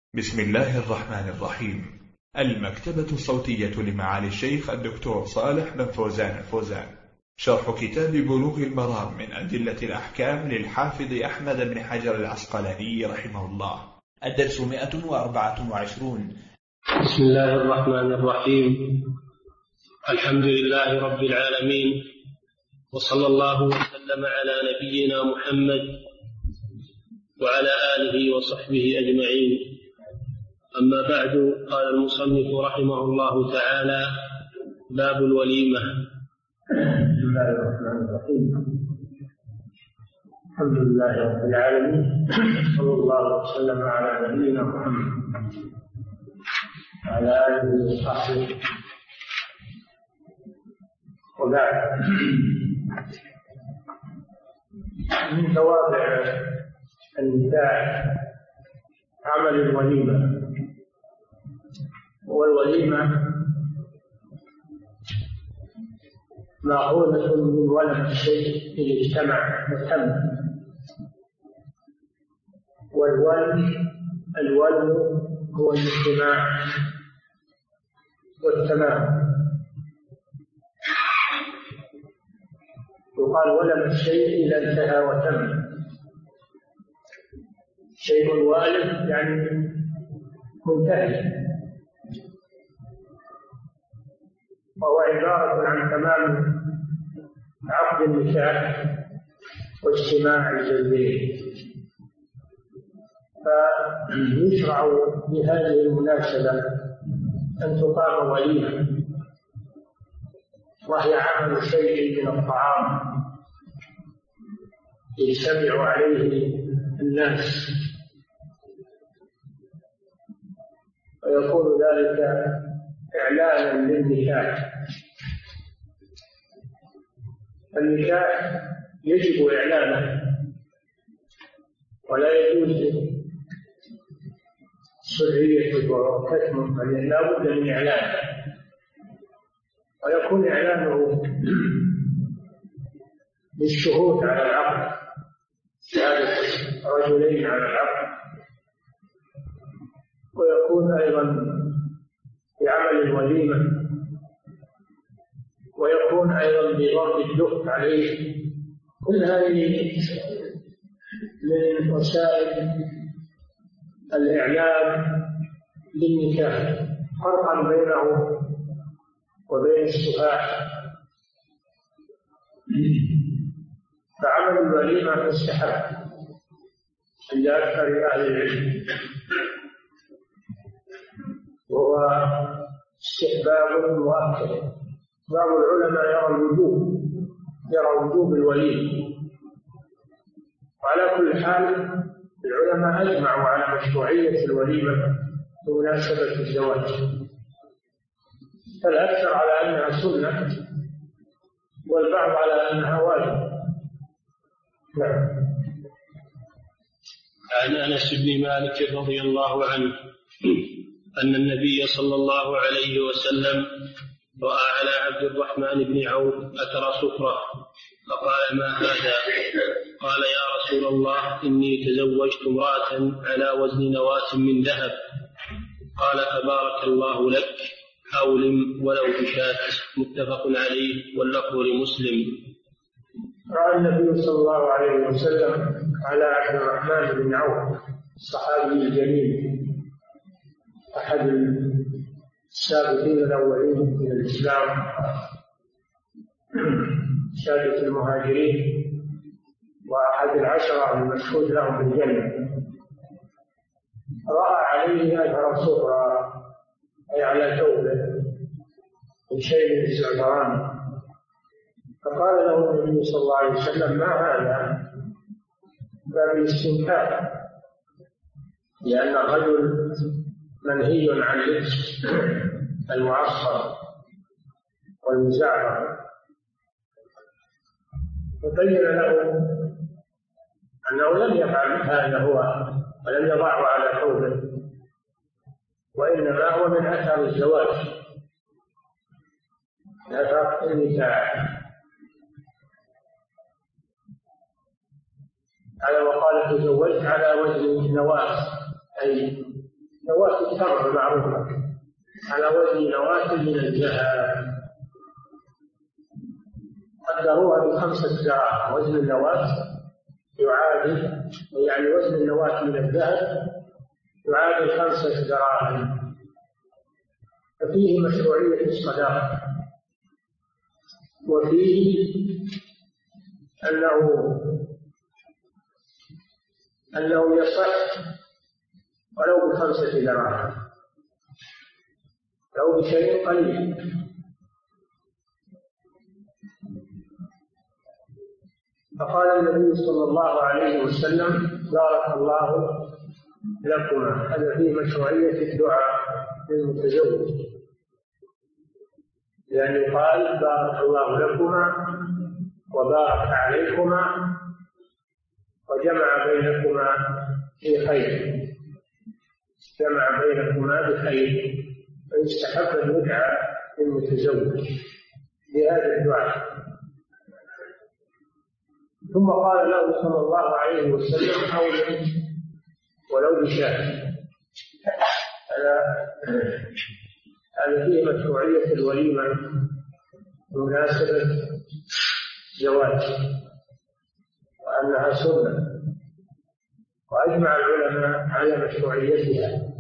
بسم الله الرحمن الرحيم. المكتبة الصوتية لمعالي الشيخ الدكتور صالح بن فوزان الفوزان، شرح كتاب بلوغ المرام من أدلة الأحكام للحافظ أحمد بن حجر العسقلاني رحمه الله. الدرس 124. بسم الله الرحمن الرحيم. الحمد لله رب العالمين، وصلى الله وسلم على نبينا محمد وعلى آله وصحبه أجمعين. أما بعد، قال المصنف رحمه الله تعالى: باب الوليمة. بسم الله الرحمن الرحيم. الحمد لله رب العالمين، صلى الله وسلم على نبينا محمد وعلى آله وصحبه، وبعد. من توابع النكاح عمل الوليمة، والوليمة مأخوذة من ولم الشيء إذا اجتمع وتم، والولم هو الاجتماع والتمام. يقال ولم الشيء إذا انتهى وتم. شيء والم يعني منتهي، وهو عبارة عن تمام عقد النكاح واجتماع الزوجين. فيشرع بهذه المناسبة أن تقام وليمة، وهي عمل شيء من الطعام يجتمع عليه الناس، ويكون ذلك إعلانا للنكاح. النكاح يجب إعلانه، ولا يجوز سريته وكتمه، بل لا بد من إعلانه، ويكون إعلانه بالشهود على العقد، شهادة رجلين على العقد، ويكون أيضا بعمل الوليمة، ويكون أيضا بضرب الدف عليه. كل هذه من وسائل الإعلام للنكاح، فرقا بينه وبين السفاح. فعمل الوليمة مستحب عند أكثر أهل العلم، وهو استحباب مؤكد. بعض العلماء يرى وجوب الوليمة، وعلى كل حال العلماء أجمعوا على مشروعية الوليمة بمناسبة الزواج، فالأكثر على أنها سنة، والبعض على أنها واجب. نعم. عن أنس بن مالك رضي الله عنه أن النبي صلى الله عليه وسلم رأى على عبد الرحمن بن عوف أثر صفرة، فقال: ما هذا؟ قال: يا رسول الله، إني تزوجت امرأة على وزن نواة من ذهب. قال: تبارك الله لك، أولم ولو بشاة. متفق عليه، واللفظ لمسلم. رأى النبي صلى الله عليه وسلم على عبد الرحمن بن عوف الصحابي الجليل، أحد السابقين الأولين من الإسلام، سادة المهاجرين، وأحد العشرة المشهود لهم بالجنة. رأى عليه أثر صفرة، أي على ثوبه من شيء من الزعفران، فقال له النبي صلى الله عليه وسلم: ما هذا؟ باب الاستنكار، لأن الرجل منهي عن لبس المعصفر والمزعفر. فبين له أنه لم يفعل هذا هو، ولم يضعه على ثوبه، وإنما هو من أثر الزواج، من أثر النكاح. على وقال: تزوجت على وزن نواة، أي نواة التمر معروفة على وزن نواة من الذهب، قدروها ب5 دراهم. وزن النواة يعادل، يعني وزن النواة من الذهب يعادل 5 دراهم. ففيه مشروعية الصداقة، وفيه أنه يصح ولو ب5 دراهم، لو بشيء قليل. فقال النبي صلى الله عليه وسلم: بارك الله لكما. هذا فيه مشروعية الدعاء للمتزوج، يعني قال: بارك الله لكما وبارك عليكما وجمع بينكما في خير، جمع بينكما بخير. فيستحب أن يدعى للمتزوج بهذا الدعاء. ثم قال له صلى الله عليه وسلم: أولم ولو بشاة. هذا فيه مشروعية الوليمة بمناسبة زواج، وأنها سنة، وأجمع العلماء على مشروعيتها.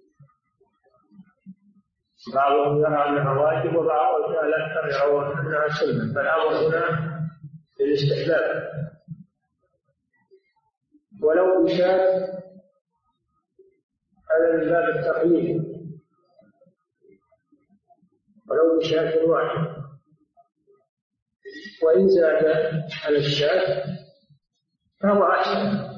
بعضهم يرى أنها واجب، وبعضهم الأكثر يرون أنها سنة. فالأمر هنا للاستحباب. ولو بشاة هذا من باب التقليد، ولو بشاة واحد. وإن زاد على الشاة فهو أحسن،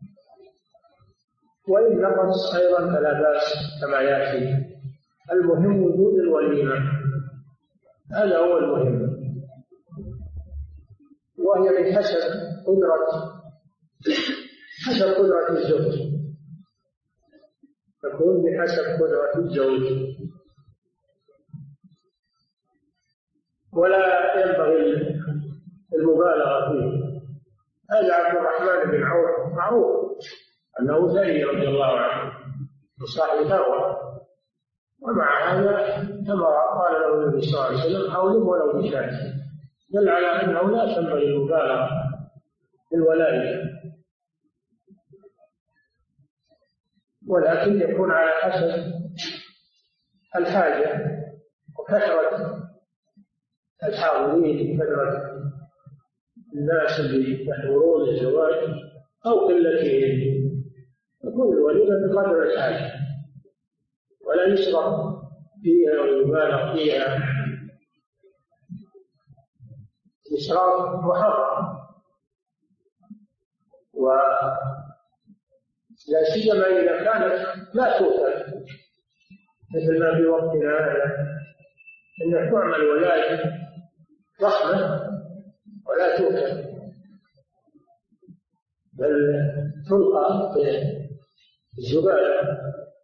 وإن نقص أيضا فلا بأس كما يأتي. المهم وجود الوليمة، هذا هو المهم، وهي بحسب قدرة الزوج، تكون بحسب قدرة الزوج. ولا ينبغي المبالغة فيه. هذا عبد الرحمن بن عوف معروف أنه ثري رضي الله عنه وصاحب ثروة، ومع هذا كما قال له النبي صلى الله عليه وسلم: أولم ولو بشاة. دل على أنه لا تنبغي المبالغة في الولاية، ولكن يكون على حسب الحاجة وكثرة الحاضرين، كثرة الناس اللي يحضرون الزواج أو قلتهم. تكون الوليمة بقدر الحاجة، ولا يسرف فيها ويبالغ فيها إسراف محرم. ولا سيما إذا كانت لا توكل، مثل ما في وقتنا هذا، أن تعمل ولاية ضخمة ولا توكل، بل تلقى في الزبالة،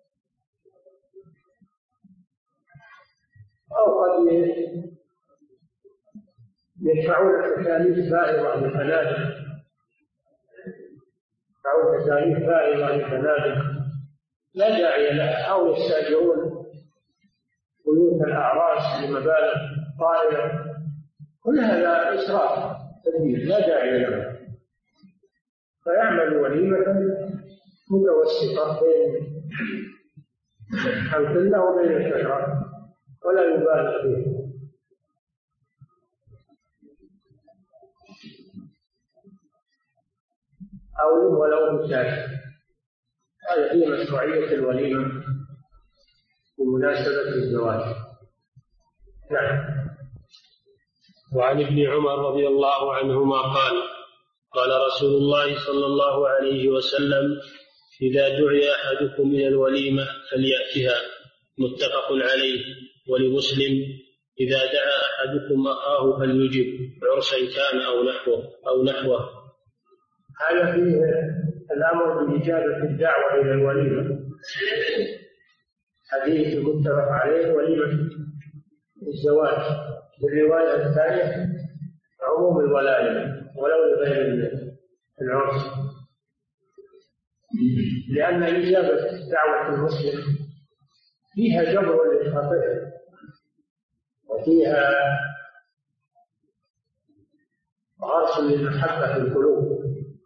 أو قد يدفعون تكاليف فائضة للفنادق، يدفعون تكاليف فائضة للفنادق لا داعي لها، أو يستأجرون بيوت الأعراس بمبالغ طائلة. كل هذا إسراف كبير لا داعي له. فيعمل وليمة متوسطة بين القلة وبين الكثرة، ولا يبالغ فيه. أولم ولو بشاة. هذا فيه مشروعية الوليمة بمناسبة الزواج. نعم. وعن ابن عمر رضي الله عنهما قال: قال رسول الله صلى الله عليه وسلم: إذا دعي أحدكم إلى الوليمة فليأتها. متفق عليه. ولمسلم: إذا دعا أحدكم أخاه فليجب، عرسا كان أو نحوه. هذا فيه الأمر بإجابة الدعوة إلى الوليمة. حديث متفق عليه وليمة الزواج. بالرواية الثانية عموم الولاية ولو لغير العرس. لأن إجابة دعوة المسلم فيها جبر للخطيئة وفيها غرس للمحبة في القلوب،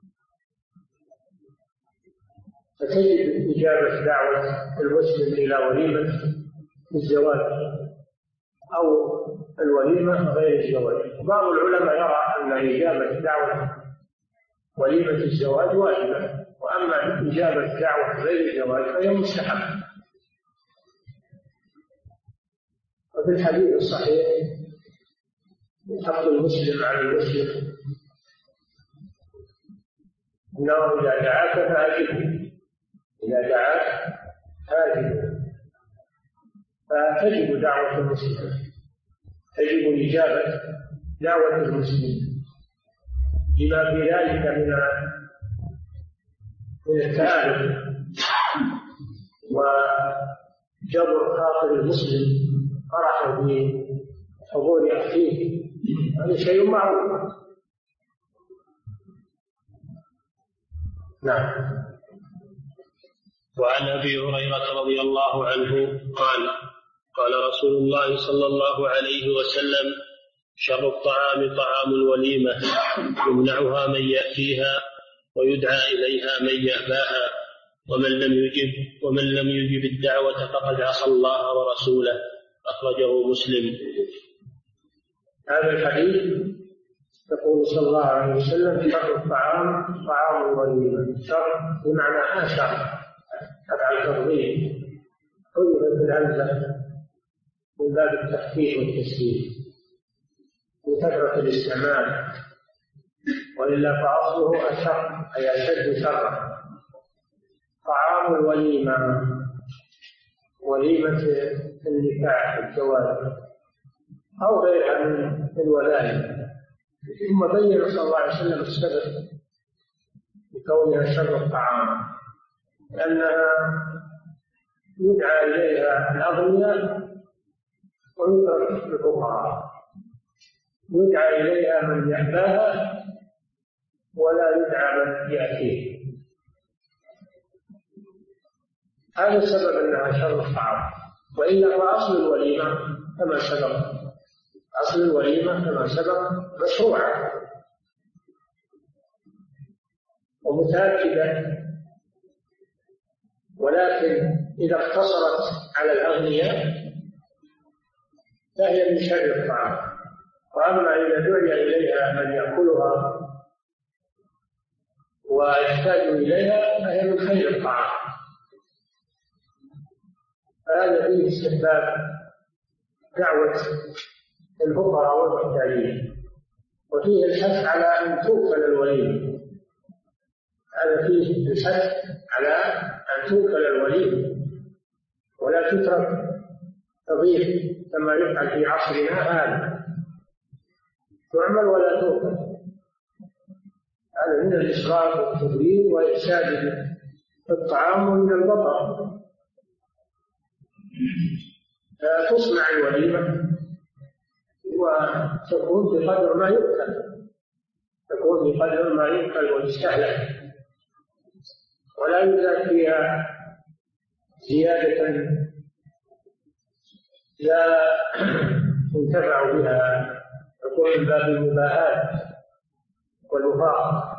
فتجد إجابة دعوة المسلم إلى وليمة الزواج أو الوليمة غير الزواج. بعض العلماء يرى أن إجابة دعوة وليمة الزواج واجبة، وأما إجابة دعوة غير الزواج فهي مستحبة. وفي الحديث الصحيح حق المسلم على المسلم أنه إذا دعاك فأجبه، إذا دعاك فأجبه. فتجب دعوة المسلم، تجب إجابة دعوة المسلم لما في ذلك من التآلف وجبر خاطر المسلم فرحه بحضور أخيه، هذا شيء معروف. نعم. وعن أبي هريرة رضي الله عنه قال قال رسول الله صلى الله عليه وسلم: شر الطعام طعام الوليمة، يمنعها من يأتيها ويدعى إليها من يأباها، ومن لم يجب الدعوة فقد عصى الله ورسوله. أخرجه مسلم. هذا الحديث يقول صلى الله عليه وسلم: شر الطعام طعام الوليمة. شر بمعنى شر تبع التفضيل، حذفت الهمزة من باب التخفيف والتسهيل لكثرة الاستعمال، وإلا فأصله أشر أي أشد شرا. طعام الوليمة، وليمة النكاح الزواج أو غيرها من الولائم. ثم بين صلى الله عليه وسلم السبب لكونها شر الطعام، لأنها يدعى إليها الأغنياء ويترك الفقراء، يدعى إليها من يأباها ولا يدعى من يأتيه. هذا السبب أنها شر الطعام. وإلا فأصل الوليمة كما سبق، أصل الوليمة كما سبق مشروعة ومتأكدة، ولكن إذا اقتصرت على الأغنياء فهي من شر الطعام. وأما إذا دعي إليها من يأكلها ويحتاج إليها فهي من خير الطعام. فهذا فيه استحباب دعوة الفقراء والمحتاجين، وفيه الحث على أن توكل الوليمة. هذا فيه الحث على أن توكل الوليمة ولا تترك تضيف كما يفعل في عصرنا هذا، تعمل ولا توكل. هذا من الإسراف والتضليل وإفساد الطعام ومن البطر. تصنع الوليمة وتكون بقدر ما يؤكل، تكون بقدر ما يؤكل ويستهلك، ولا يزاد فيها زيادة لا ينتفع بها، تكون من باب المباهات والوفاق.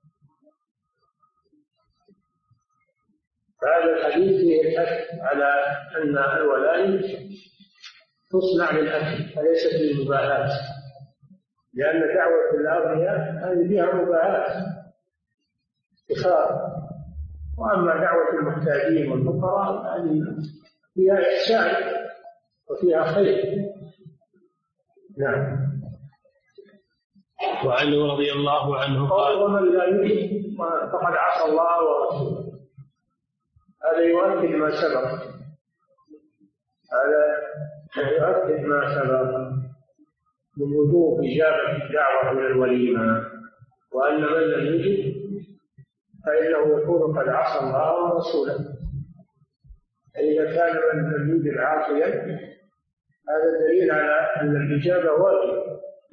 فهذا الحديث فيه الحث على أن الولائم تصنع للأكل وليست للمباهات، لأن دعوة الأغنياء هذه فيها مباهات إخار، وأما دعوة المحتاجين والفقراء هذه فيها إحسان وفيها خير. نعم. وعنه رضي الله عنه قال: ومن لا يؤمن فقد عصى الله ورسوله. هذا يؤكد ما سبق، هذا يؤكد ما سبق من وجوب إجابة الدعوة إلى الوليمة، وأن من لم يجب فإنه يكون قد عصى الله ورسوله. إذا كان من لم يجب عاصيا هذا دليل على أن الإجابة واجب،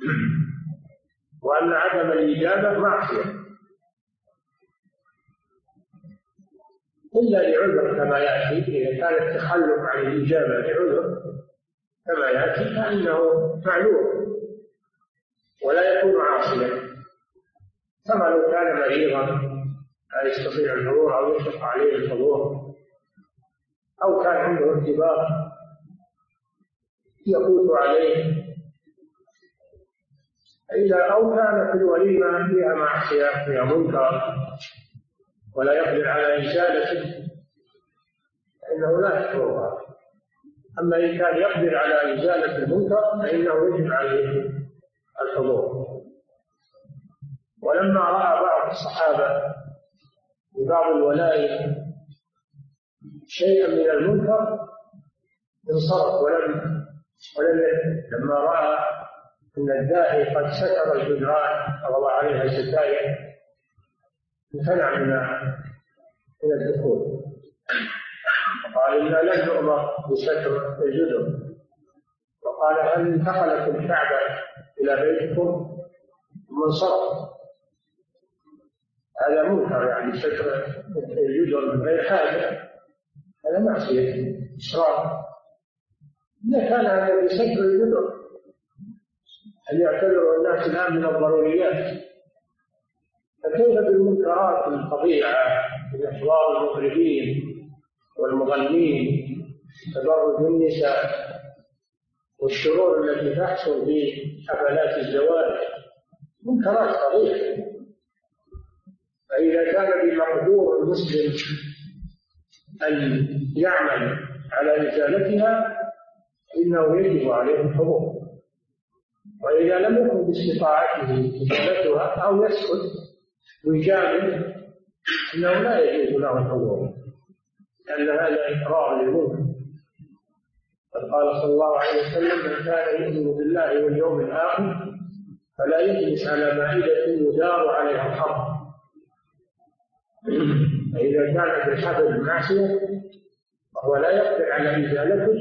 وأن عدم الإجابة معصية. إلا لعذر كما يأتي. إذا كان التخلف عن الإجابة لعذر كما يأتي فإنه معلوم ولا يكون عاصيا، كما لو كان مريضا لا يستطيع الحضور أو يشق عليه الحضور، أو كان عنده ارتباط يفوت عليه، أو كان في الوليمة فيها معصية فيها منكر ولا يقدر على إزالته فإنه لا يحضرها. أما إن كان يقدر على إزالة المنكر فإنه يجب عليه الحضور. ولما رأى بعض الصحابة ببعض الولائم شيئا من المنكر انصرف ولم لما رأى أن الداعي قد ستر الجدران ووضع عليها الستائر امتنع من الدخول، قال إنا لن نؤمر بستر الجدر، وقال هل انتقلت الكعبة إلى بيتكم ثم انصرف. هذا منكر، يعني ستر الجدر من غير حاجة هذا معصية إسراف. إذا كان هذا بستر الجدر أن يعتبر الناس الآن من الضروريات، فكيف بالمنكرات الفظيعة من إحضار المطربين والمغنين، تبرج النساء والشرور التي تحصل في حفلات الزواج، منكرات فظيعة. فإذا كان بمقدور المسلم أن يعمل على إزالتها إنه يجب عليه الحضور، وإذا لم يكن باستطاعته إزالتها أو يسكت ويجامل إنه لا يجوز له الحضور، لأن هذا إقرار للمنكر. قال صلى الله عليه وسلم من كان يؤمن بالله واليوم الآخر فلا يجلس على مائدة يدار عليها الحرب. فإذا كان بالحفل المعصية وهو لا يقدر على إزالته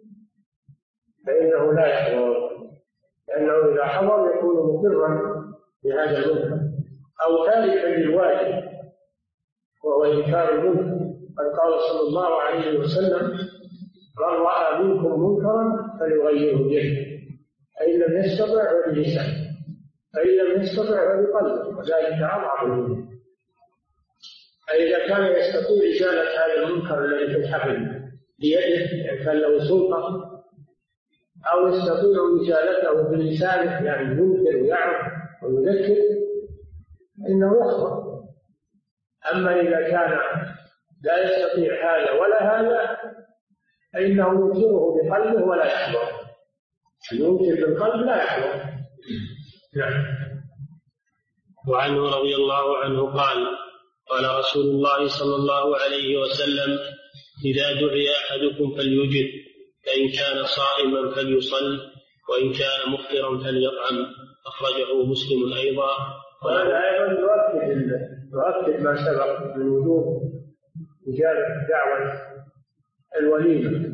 فإنه لا يحضر، لأنه إذا حضر يكون مقرا بهذا المنكر أو تاركا للواجب وهو إنكار المنكر. قال صلى الله عليه وسلم من رأى منكم منكرا فليغيره بيده، فإن لم يستطع فبلسانه، فإن لم يستطع فبقلبه، وذلك أضعف الإيمان. فإذا كان يستطيع إزالة هذا المنكر الذي في الحفل بيده، يعني كان له سلطة، أو يستطيع إزالته بلسانه، يعني ينكر ويعرف ويذكر، إنه يخطئ. أما إذا كان لا يستطيع هذا ولا هذا فإنه ينكره بقلبه ولا يحضر. ينكر بالقلب لا يحضر. نعم. وعنه رضي الله عنه قال رسول الله صلى الله عليه وسلم إذا دعي أحدكم فليجب، فإن كان صائما فليصل، وإن كان مفطرا فليطعم. أخرجه مسلم أيضا. وهذا أيضا يؤكد ما سبق من وجوب إجابة دعوة الوليمة.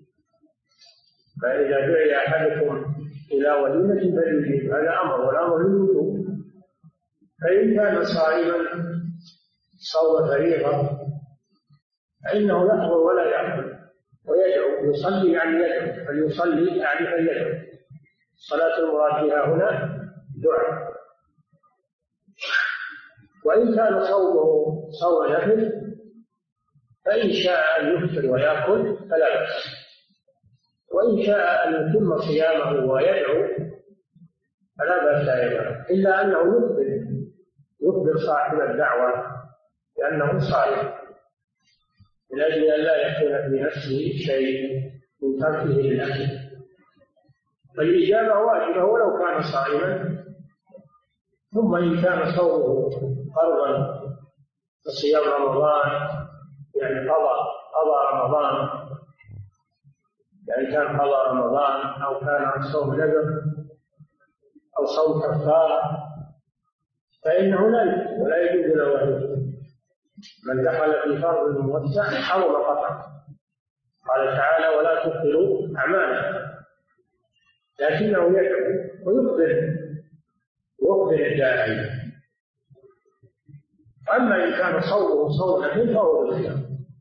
فإذا دعي أحدكم إلى وليمة فليجب، هذا أمر، والأمر للوجوب. فإن كان صائما صوم فريضة فإنه يحضر ولا يحضر ويدعو، يصلي يعني يدعو، فليصلي يعني فليدعو. صلاة المراد بها هنا دعاء. وإن كان صومه صوم نفل فإن شاء أن يفطر ويأكل فلا بأس، وإن شاء أن يتم صيامه ويدعو فلا بأس أيضا، إلا أنه يخبر صاحب الدعوة لأنه صائم، من أجل أن لا يكون في نفسه شيء من تركه للأكل. فالإجابة واجبة ولو كان صائما. ثم إن كان صومه فرضا كصيام رمضان، يعني قضى رمضان، يعني كان قضى رمضان، أو كان صوم نذر أو صوم كفارة، فإنه لا يجوز له أن من دخل في فرض موسع حرم قطعا. قال تعالى ولا تبطلوا أعمالكم، لكنه يدعو ويخبر الداعي. أما إن كان صومه صوم نفل فهو بالخيار،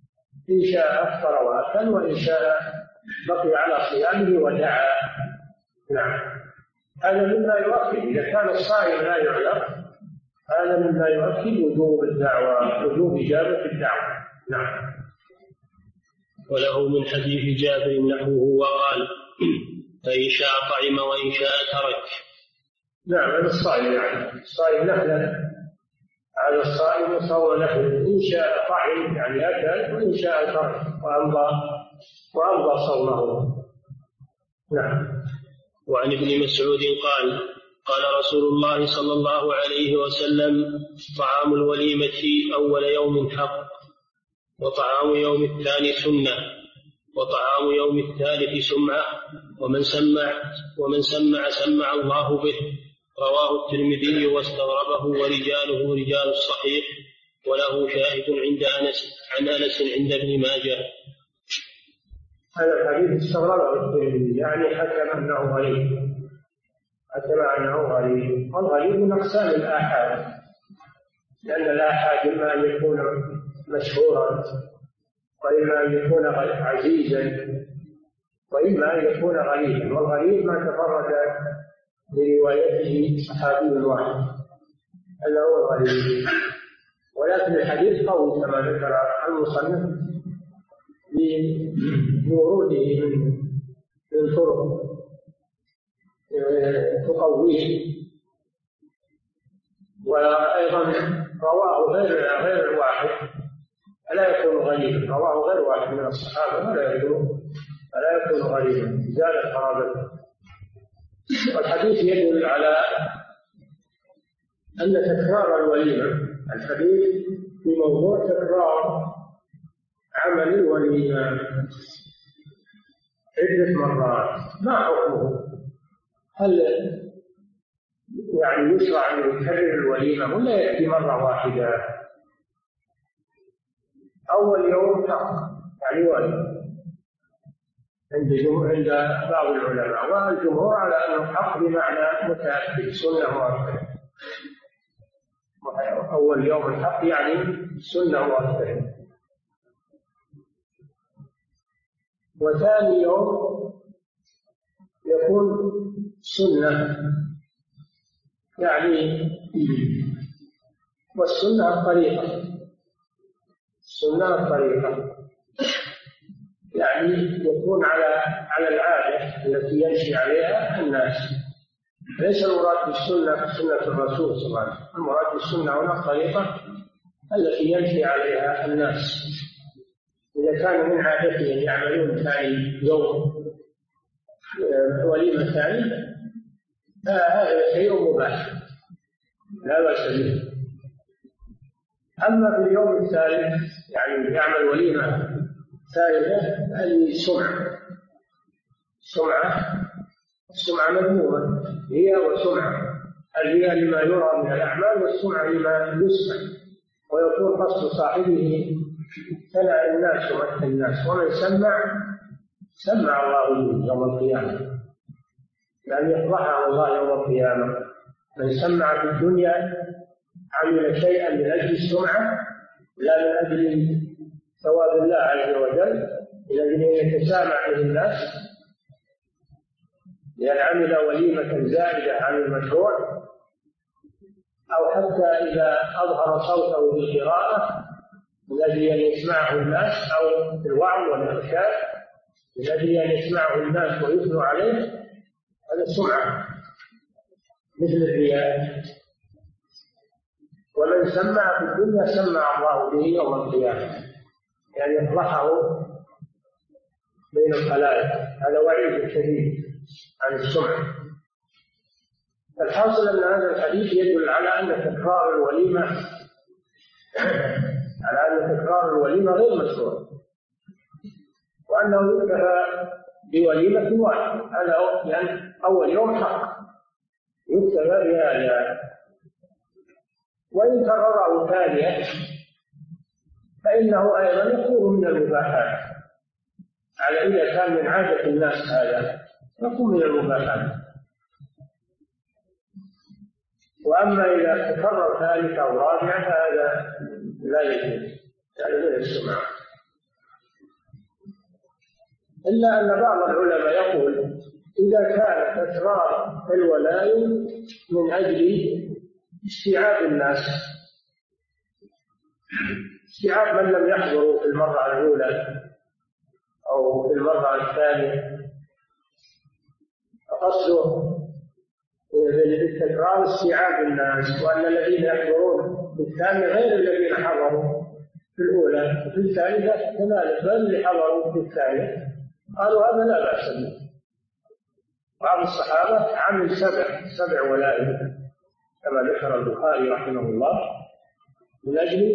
إن شاء أفطر وأكل، وإن شاء بقي على صيامه ودعا. نعم، هذا مما يؤكد إذا كان الصائم لا يعلم، هذا مما يؤكد وجوب الدعوة، وجوب إجابة الدعوة. نعم. وله من حديث جابر نحوه وقال: فإن شاء طعم وإن شاء ترك. نعم، هذا الصائم يعني الصائم نهلا، هذا الصائم صوم نهلا، إن شاء طعم يعني أكل، وإن شاء ترك وأمضى صومه. نعم. وعن ابن مسعود قال: قال رسول الله صلى الله عليه وسلم: طعام الوليمة أول يوم حق، وطعام يوم الثاني سنة، وطعام يوم الثالث سمعة، ومن سمع الله به. رواه الترمذي واستغربه، ورجاله رجال الصحيح، وله شاهد عن أنس عند ابن ماجه. هذا الحديث استغربه الترمذي، يعني حكم أنه غريب، والغريب من أقسام الآحاد، لأن الآحاد إما أن يكون مشهورا، وإما أن يكون عزيزا، وإما أن يكون غريبا. والغريب ما تفرد بروايته صحابي واحد، هذا هو الغريب. ولكن الحديث قوي كما ذكر المصنف بوروده من طرق تقويه، وأيضا رواه غير واحد، لا يكون غريبا، رواه غير واحد من الصحابة فلا يكون غريبا، زال قرابته. والحديث يدل على أن تكرار الوليمة، الحديث في موضوع تكرار عمل الوليمة عدة مرات، ما حكمه؟ هل يعني يشرع أن يكرر الوليمة ولا يأتي مرة واحدة؟ أول يوم حق يعني واجب عند بعض العلماء، والجمهور على أنه حق بمعنى متأكد، سنة مؤكدة. أول يوم الحق يعني سنة مؤكدة. وثاني يوم يكون سنة يعني، والسنة الطريقة، يعني يكون على العادة التي يمشي عليها الناس. ليس المراد بالسنة سنة الرسول صلى الله عليه وسلم، المراد بالسنة هنا الطريقة التي يمشي عليها الناس. إذا كانوا من عادتهم يعملون ثاني يوم وليمة ثانية، هذا شيء مباح لا بأس به. أما في اليوم الثالث يعني يعمل وليمة ثالثة، هذه سمعة مذمومة، هي وسمعة، الرياء لما يرى من الأعمال، والسمعة لما يسمع، ويكون قصد صاحبه ثناء الناس ومدح الناس. ومن سمع الله به يوم القيامة، يعني يفضحه الله يوم القيامة. من سمع في الدنيا عمل شيئا من أجل السمعة لا من أجل ثواب الله عز وجل، من أجل أن يتسامع به الناس، لأن عمل وليمة زائدة عن المشروع، أو حتى إذا أظهر صوته بالقراءة من أجل أن يسمعه الناس، أو بالوعظ والإرشاد من أجل أن يسمعه الناس ويثنوا عليه، هذا السمعة مثل الرياء. ومن سمع في الدنيا سمع الله به يوم القيامة، يعني يفضحه بين الخلائق. هذا وعيد شديد عن السمعة. الحاصل أن هذا الحديث يدل على أن تكرار الوليمة غير مشروع، وأنه يكتفى بوليمة واحدة، هذا يعني أول يوم حق يكتفى بهذا. وإن كرره ثانية فإنه أيضا يكون من المباحات، على إذا كان من عادة الناس هذا يكون من المباحات. وأما إذا تكرر ثالثة أو رابعة فهذا لا يجوز، يعني من السمعة. إلا أن بعض العلماء يقول إذا كان تكرار الولائم من أجل استيعاب الناس، استيعاب من لم يحضروا في المرة الأولى أو في المرة الثانية، فقصده بالتكرار استيعاب الناس، وأن الذين يحضرون في الثانية غير الذين حضروا في الأولى، وفي الثالثة كذلك غير اللي حضروا في الثانية. قالوا هذا لا بأس به. بعض الصحابة عمل سبع ولائم كما ذكر البخاري رحمه الله، من أجل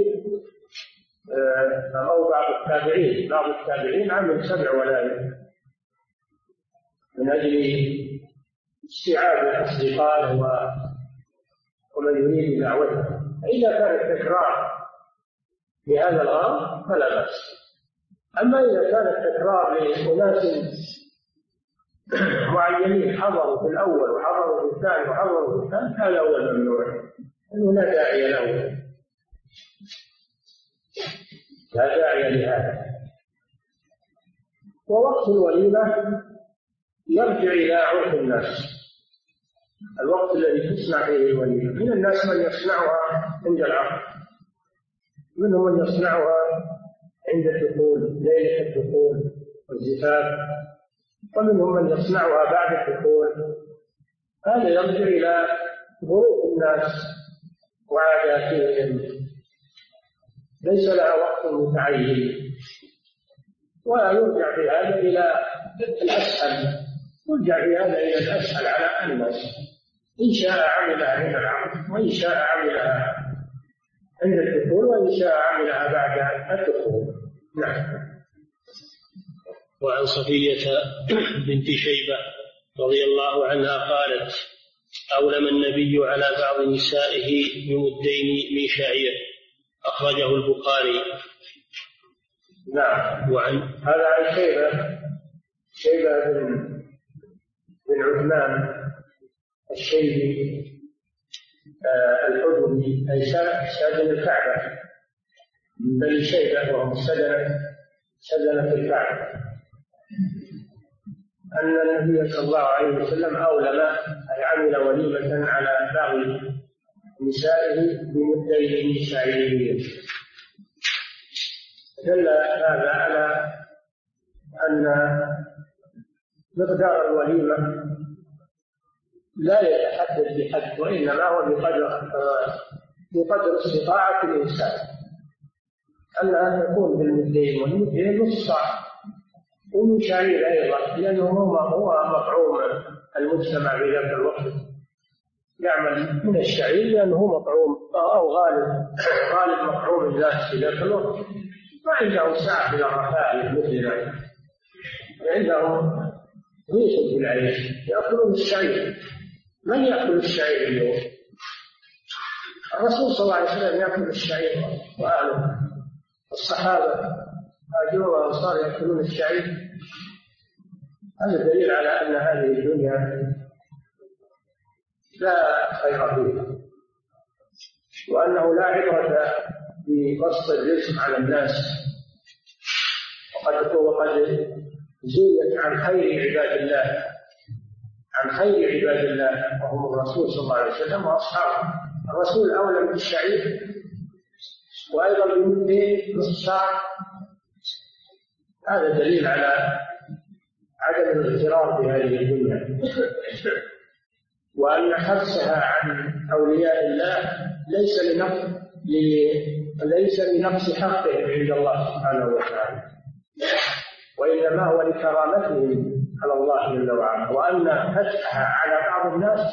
أو بعض التابعين عمل 7 ولائم من أجل استيعاب الأصدقاء ومن يريد دعوته. فإذا كان التكرار بهذا الغرض فلا بأس. أما إذا كان التكرار لأناس معينين حضروا في الأول وحضروا في الثاني وحضروا في الثالث، هذا هو الممنوع، أنه لا داعي له، لا داعي لهذا. ووقت الوليمة يرجع إلى عرف الناس، الوقت الذي تصنع فيه الوليمة. من الناس من يصنعها عند العقد، منهم من يصنعها عند الدخول، ليلة الدخول والزفاف، ومنهم من يصنعها بعد الدخول. هذا يرجع إلى ظروف الناس وعاداتهم، ليس لها وقت متعين. ويرجع في هذا إلى الأسهل، يرجع في هذا إلى الأسهل على الناس، إن شاء عملها عند العقد، وإن شاء عملها عند الدخول، وإن شاء عملها بعد الدخول. نعم. وعن صفية بنت شيبة رضي الله عنها قالت: أولم النبي على بعض نسائه بمدين من شعير، أخرجه البخاري. نعم. وعن هذا عن شيبة بن عثمان الشيبي الحجري، أي سادن الكعبة من بني شيبة، وهم سدنة الكعبة، أن النبي صلى الله عليه وسلم أولم، أي عمل وليمة على بعض نسائه بمدين من شعير. دل هذا على أن مقدار الوليمة لا يتحدد بحد، وإنما هو بقدر استطاعة الإنسان، أنها تكون بالمدين، والمدين نص صاع، ومن شعير أيضا، لأنه هو مطعوم المجتمع في ذاك الوقت، يعمل من الشعير لأنه مطعوم أو غالب مطعوم الناس في ذاك الوقت. ما عندهم ساعة من الرفاه مثلنا، عندهم ريح في العيش، يأكلون الشعير. من يأكل الشعير اليوم؟ الرسول صلى الله عليه وسلم يأكل الشعير وأهله، الصحابة هاجروا وأنصار يأكلون الشعير. هذا دليل على أن هذه الدنيا لا خير فيها، وأنه لا عبرة ببسط الرزق على الناس، وقد زيت عن خير عباد الله، وهم الرسول صلى الله عليه وسلم وأصحابه. الرسول أولى بالشعير، وأيضا بمدين نصف ساعة. هذا دليل على عدم الاغترار بهذه الدنيا، وأن حبسها عن أولياء الله ليس لنقص حقهم عند الله سبحانه وتعالى، وإنما هو لكرامتهم على الله جل وعلا، وأن فتحها على بعض الناس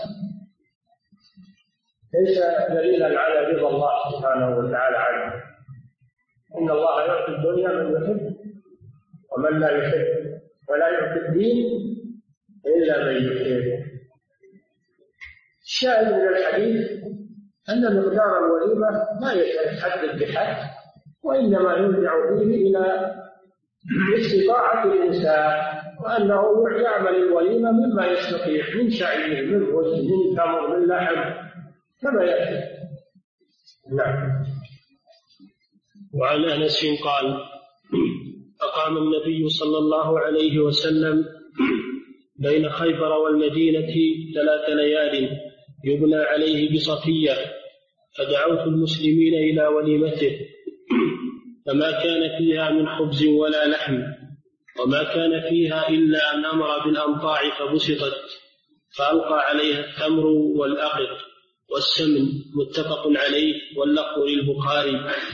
ليس دليلا على رضا الله سبحانه وتعالى عنه. إن الله يعطي الدنيا من يحب ومن لا يحب، ولا يعطي الدين إلا من يحب. الشاهد من الحديث أن مقدار الوليمة لا يتحدد بحد، وإنما يرجع فيه إلى استطاعة الإنسان، وأنه يعمل الوليمة مما يستطيع، من شعير، من رز، من تمر، من لحم، كما يأتي. نعم. وعن أنس قال: أقام النبي صلى الله عليه وسلم بين خيبر والمدينة 3 ليال يبنى عليه بصفية، فدعوت المسلمين إلى وليمته، فما كان فيها من خبز ولا لحم، وما كان فيها إلا أن أمر بالأنطاع فبسطت، فألقى عليها التمر والأقط والسمن، متفق عليه، واللفظ للبخاري.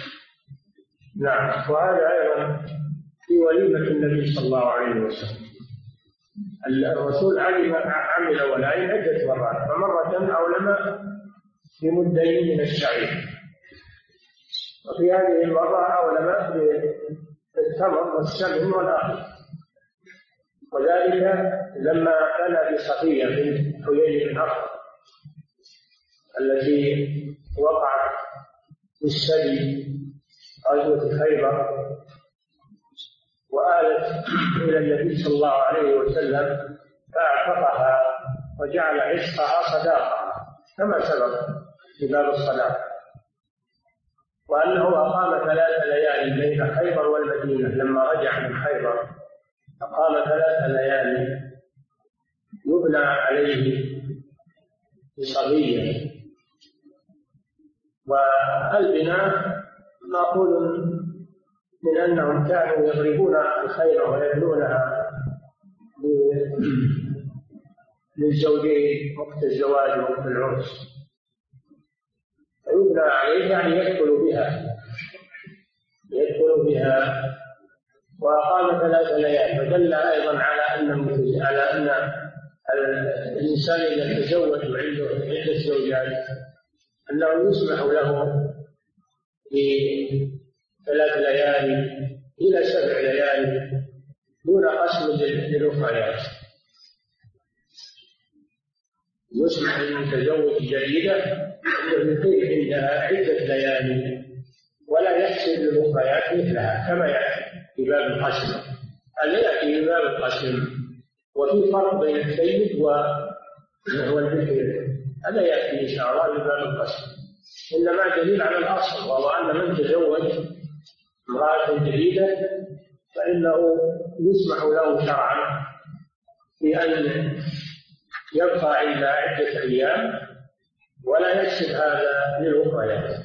نعم. وهذا أيضا في وليمة النبي صلى الله عليه وسلم. الرسول عمل ولائم عدة مرات، فمرة أولم بمدين من الشعير، وفي هذه المرة أولم بالتمر والسمن والأقط، وذلك لما كان بصفية بنت حيي بن أخطب التي وقعت في السبي غزوة خيبر، وآلت إلى النبي صلى الله عليه وسلم فأعتقها وجعل عشقها صداقة كما سبق في باب الصداقة، وأنه أقام 3 ليال بين خيبر والمدينة. لما رجع من خيبر أقام 3 ليال يبنى عليه بصبية. والبناء مأخوذ من أنهم كانوا يضربون الخير ويبنونها للزوجين وقت الزواج وقت العرس، فيبنى عليه يعني يدخل بها. وأقام 3 ليال، فدل أيضا على أن الإنسان إذا تزوج وعنده عدة زوجات أنه يسمح له ب3 ليالي إلى 7 ليالي دون قسم للأخريات. يسمح للمتزوج جديدة أن يقيم عندها عدة ليالي ولا يحسب للأخريات مثلها كما يأتي في باب القسم. هذا يأتي في باب القسم، وفي فرق بين السيد والذكر، هذا يأتي إن شاء الله في باب القسم. إنما دليل على الأصل، وهو أن من تزوج امرأة جديدة فإنه يسمح له شرعا بأن يبقى عند عدة أيام ولا يحسب هذا للأخريات.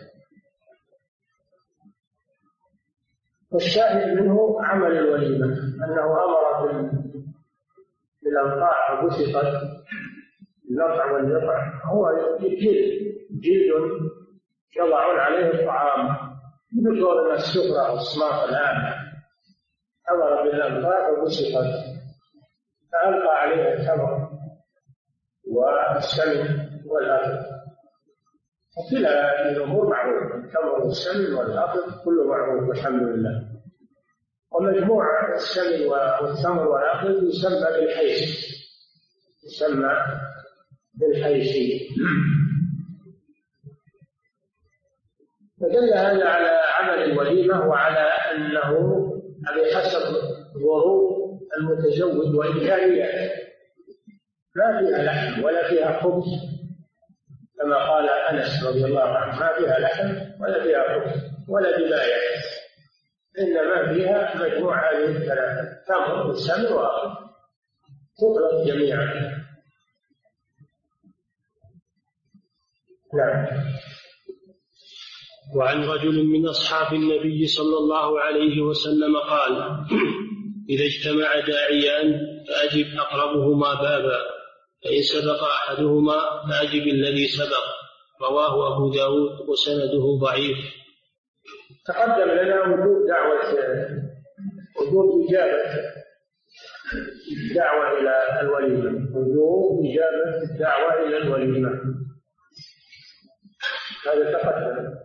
والشاهد منه عمل الوليمة أنه أمر بالأنطاع فبسطت. النطع والنطع هو جلد يضعون عليه الطعام مثل السفرة والصناف الآن. أمر بالأنطاع فبسطت فألقى عليه التمر والسمن والأقط، وكلا الأمور معروفة، التمر والسمن والأقط كله معروف والحمد لله. ومجموع السمن والتمر والأقط يسمى بالحيسي. فدل هذا على عمل الوليمة وعلى أنه بحسب ظروف المتزوج وإمكانياته، ما فيها لحم ولا فيها خبز كما قال أنس رضي الله عنه، ما فيها لحم ولا فيها خبز ولا دباية، إنما فيها مجموعة هذه الثلاثة: تمر والسمن وأقط، تطلق جميعا. نعم. وعن رجل من أصحاب النبي صلى الله عليه وسلم قال: إذا اجتمع داعيان فأجب أقربهما بابا، فإن سبق أحدهما فأجب الذي سبق. رواه أبو داود وسنده ضعيف. تقدم لنا وجوب إجابة الدعوة إلى الوليمة، وجوب إجابة الدعوة إلى الوليمة، هذا تقدم.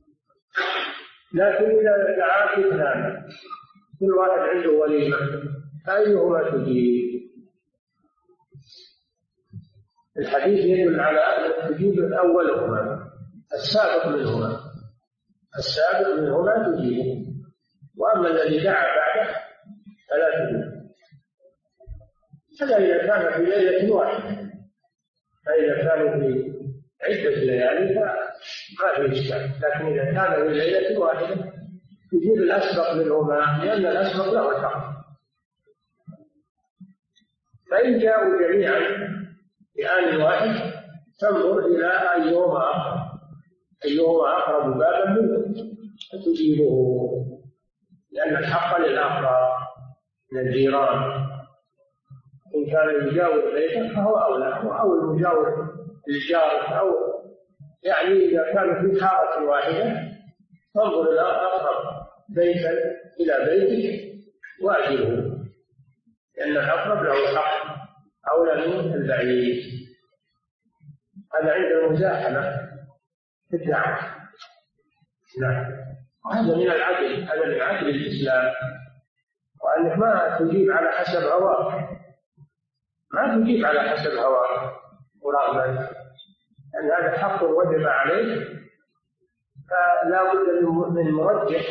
لكن إذا دعاك اثنان كل واحد عنده وليمة فأيهما تجيب؟ الحديث يدل على أن تجيب أولهما، السابق منهما تجيب، وأما الذي دعا بعده فلا تجيب. هذا إذا كان في ليلة واحدة، فإذا كانوا في عدة ليالي فما في إشكال، لكن إذا كان في ليلة واحدة تجيب الأسبق منهما لأن الأسبق له الحق. فإن جاءوا جميعا بآن واحد تنظر إلى أيهما أقرب بابا منه فتجيبه، لأن الحق للأقرب من الجيران. إن كان يجاور بيتك فهو أولى، أو المجاور للجار، أو يعني إذا كان في حارة واحدة تنظر إلى أقرب بيتا إلى بيتك وأجره، لأن الأقرب له حق أولى من البعيد. هذا عند المزاحمة في الدعوة. نعم، وهذا من العدل، هذا من عدل الإسلام، وأنك ما تجيب على حسب هواك، ما تجيب على حسب هواك ورغبتك، لأن هذا حق وجب عليك، فلا بد من مرجح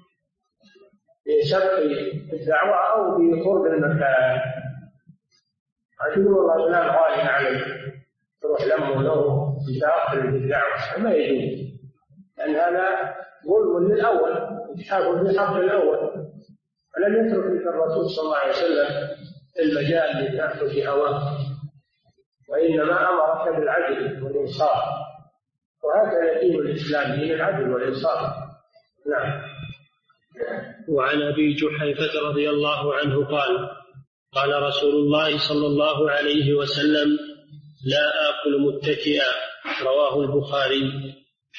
بسبق الدعوة أو بقرب المكان. أقول والله فلان غالي عليك تروح لمه له بتأخر بالدعوة، ما يجوز، لأن هذا ظلم للأول، إجحاف بالحق الأول. ولم يترك الرسول صلى الله عليه وسلم المجال لتأخذ هواه، وإنما أمرك بالعدل والإنصاف، وهكذا دين الإسلام، دين العدل والإنصاف. نعم. وعن أبي جحيفة رضي الله عنه قال: قال رسول الله صلى الله عليه وسلم: لا آكل متكئا. رواه البخاري.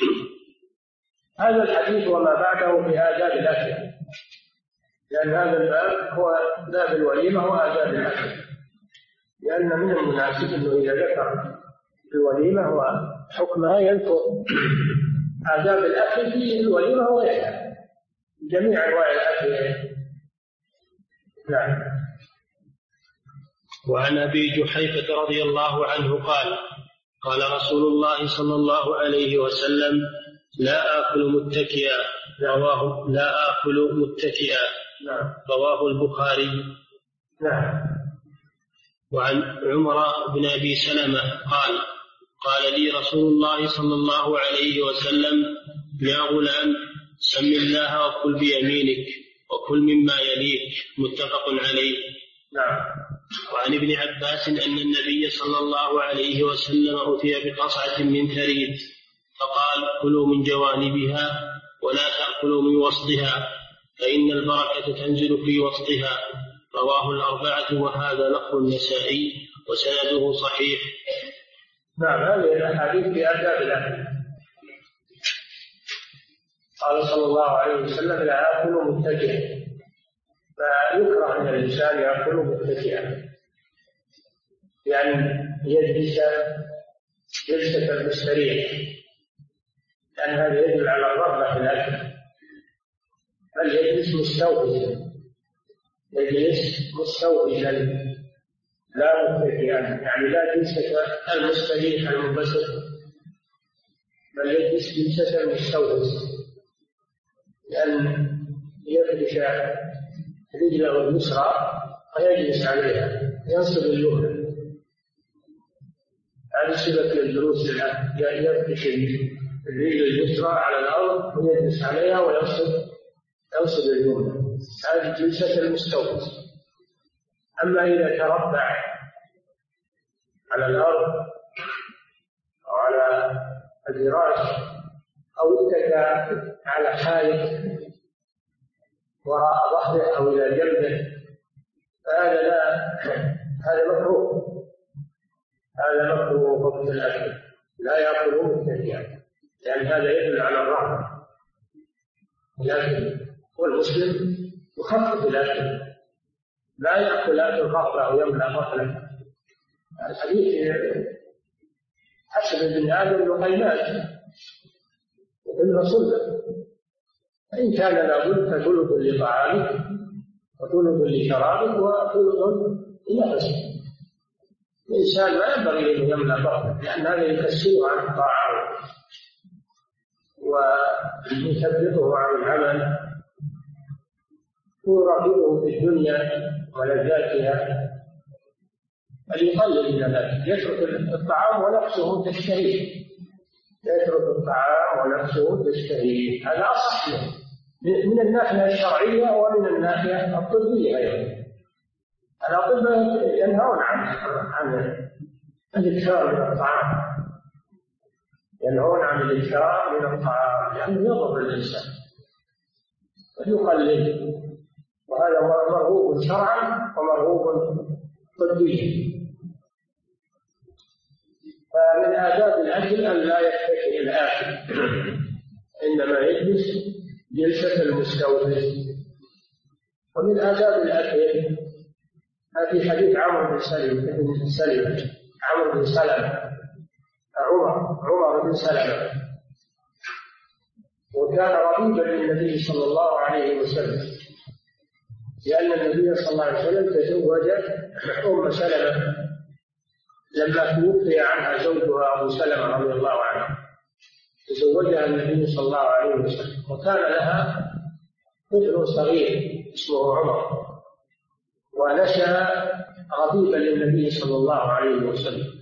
هذا الحديث وما بعده في آداب الأكل، لأن هذا الباب هو باب الوليمة وآداب الأكل، لأن من المناسب أنه إذا ذكر الوليمة وحكمها يذكر آداب الأكل في الوليمة وغيرها، جميع أنواع الأكل. نعم. وعن أبي جحيفة رضي الله عنه قال: قال رسول الله صلى الله عليه وسلم: لا آكل متكئا. رواه البخاري. نعم. وعن عمر بن أبي سلمة قال: قال لي رسول الله صلى الله عليه وسلم: يا غلام، سم الله وكل بيمينك وكل مما يليك. متفق عليه. نعم. وعن ابن عباس أن النبي صلى الله عليه وسلم أتي بقصعة من ثريد فقال: كلوا من جوانبها ولا تأكلوا من وسطها، فإن البركة تنزل في وسطها. رواه الأربعة، وهذا لفظ النسائي وسنده صحيح. نعم. هذه الأحاديث في آداب الأكل. قال صلى الله عليه وسلم: لا آكل متكئا، فيكره أن الإنسان يأكل متكئا، يعني يجلس جلسة المستريح، لأن هذا يدل على الرغبة في الأكل، بل يجلس مستوفزا، لا متكئا، يعني لا جلسة المستريح المنبسط، بل يجلس جلسة المستوفز، لأن يفرش رجله اليسرى ويجلس عليها، ينصب اليمنى. هذه صفة الجلوس، يفرش الرجل اليسرى على الأرض ويجلس عليها وينصب اليمنى، هذه جلسة المستوفز. أما إذا تربع على الأرض أو على الفراش أو اتكى على حائط وراء ظهره أو إلى جنبه، هذا مكروه وقت الأكل، لا يأكله متكئا، لأن هذا يدل على الرغبة. لكن والمسلم يخفف الأكل، لا يأكل أكل الرغبة أو يملأ بطنه. الحديث حسب ابن آدم لقيمات وإن صلبة، فإن كان لابد فثلث لطعامك وثلث لشرابك وثلث لنفسك. الإنسان لا ينبغي أن يملأ بطنه، لأن هذا يكسره عن الطاعة ويثبطه عن العمل ويراقبه في الدنيا ولذاتها، بل يقلل من ذلك، يترك الطعام ونفسه تشتهيه، هذا أصح له، من الناحية الشرعية ومن الناحية الطبية أيضا. الأطباء ينهون عن الإكثار من الطعام، ينهون عن الإكثار من الطعام لأنه يضر الإنسان ويقلل، وهذا مرغوب شرعا ومرغوب طبيا. فمن آداب الأكل أن لا يتكئ الآكل، إنما يجلس جلسة المستوفز. ومن آداب الأكل في حديث عمرو بن سلمة عمر بن سلمة، وكان رقيبا للنبي صلى الله عليه وسلم، لأن النبي صلى الله عليه وسلم تزوج أم سلمة لما توفي عنها زوجها أبو سلمة رضي الله عنه، تزوجها النبي صلى الله عليه وسلم، وكان لها طفل صغير اسمه عمر، ونشأ رقيبا للنبي صلى الله عليه وسلم.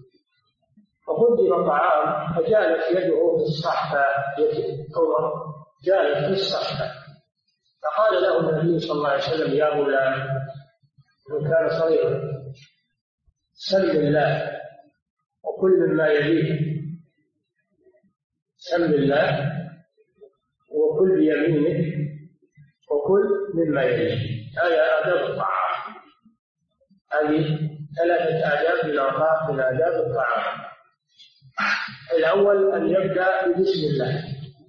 فقدم طعام فجالت يده في الصحفة، عمر جالت في الصحفة، فقال له النبي صلى الله عليه وسلم: يا غلام، وكان صغيرا، سم الله وكل مما يليه، سم الله وكل بيمينك وكل مما يليه. هذا آداب الطعام، هذه 3 آداب من آداب الطعام. الأول أن يبدأ بسم الله،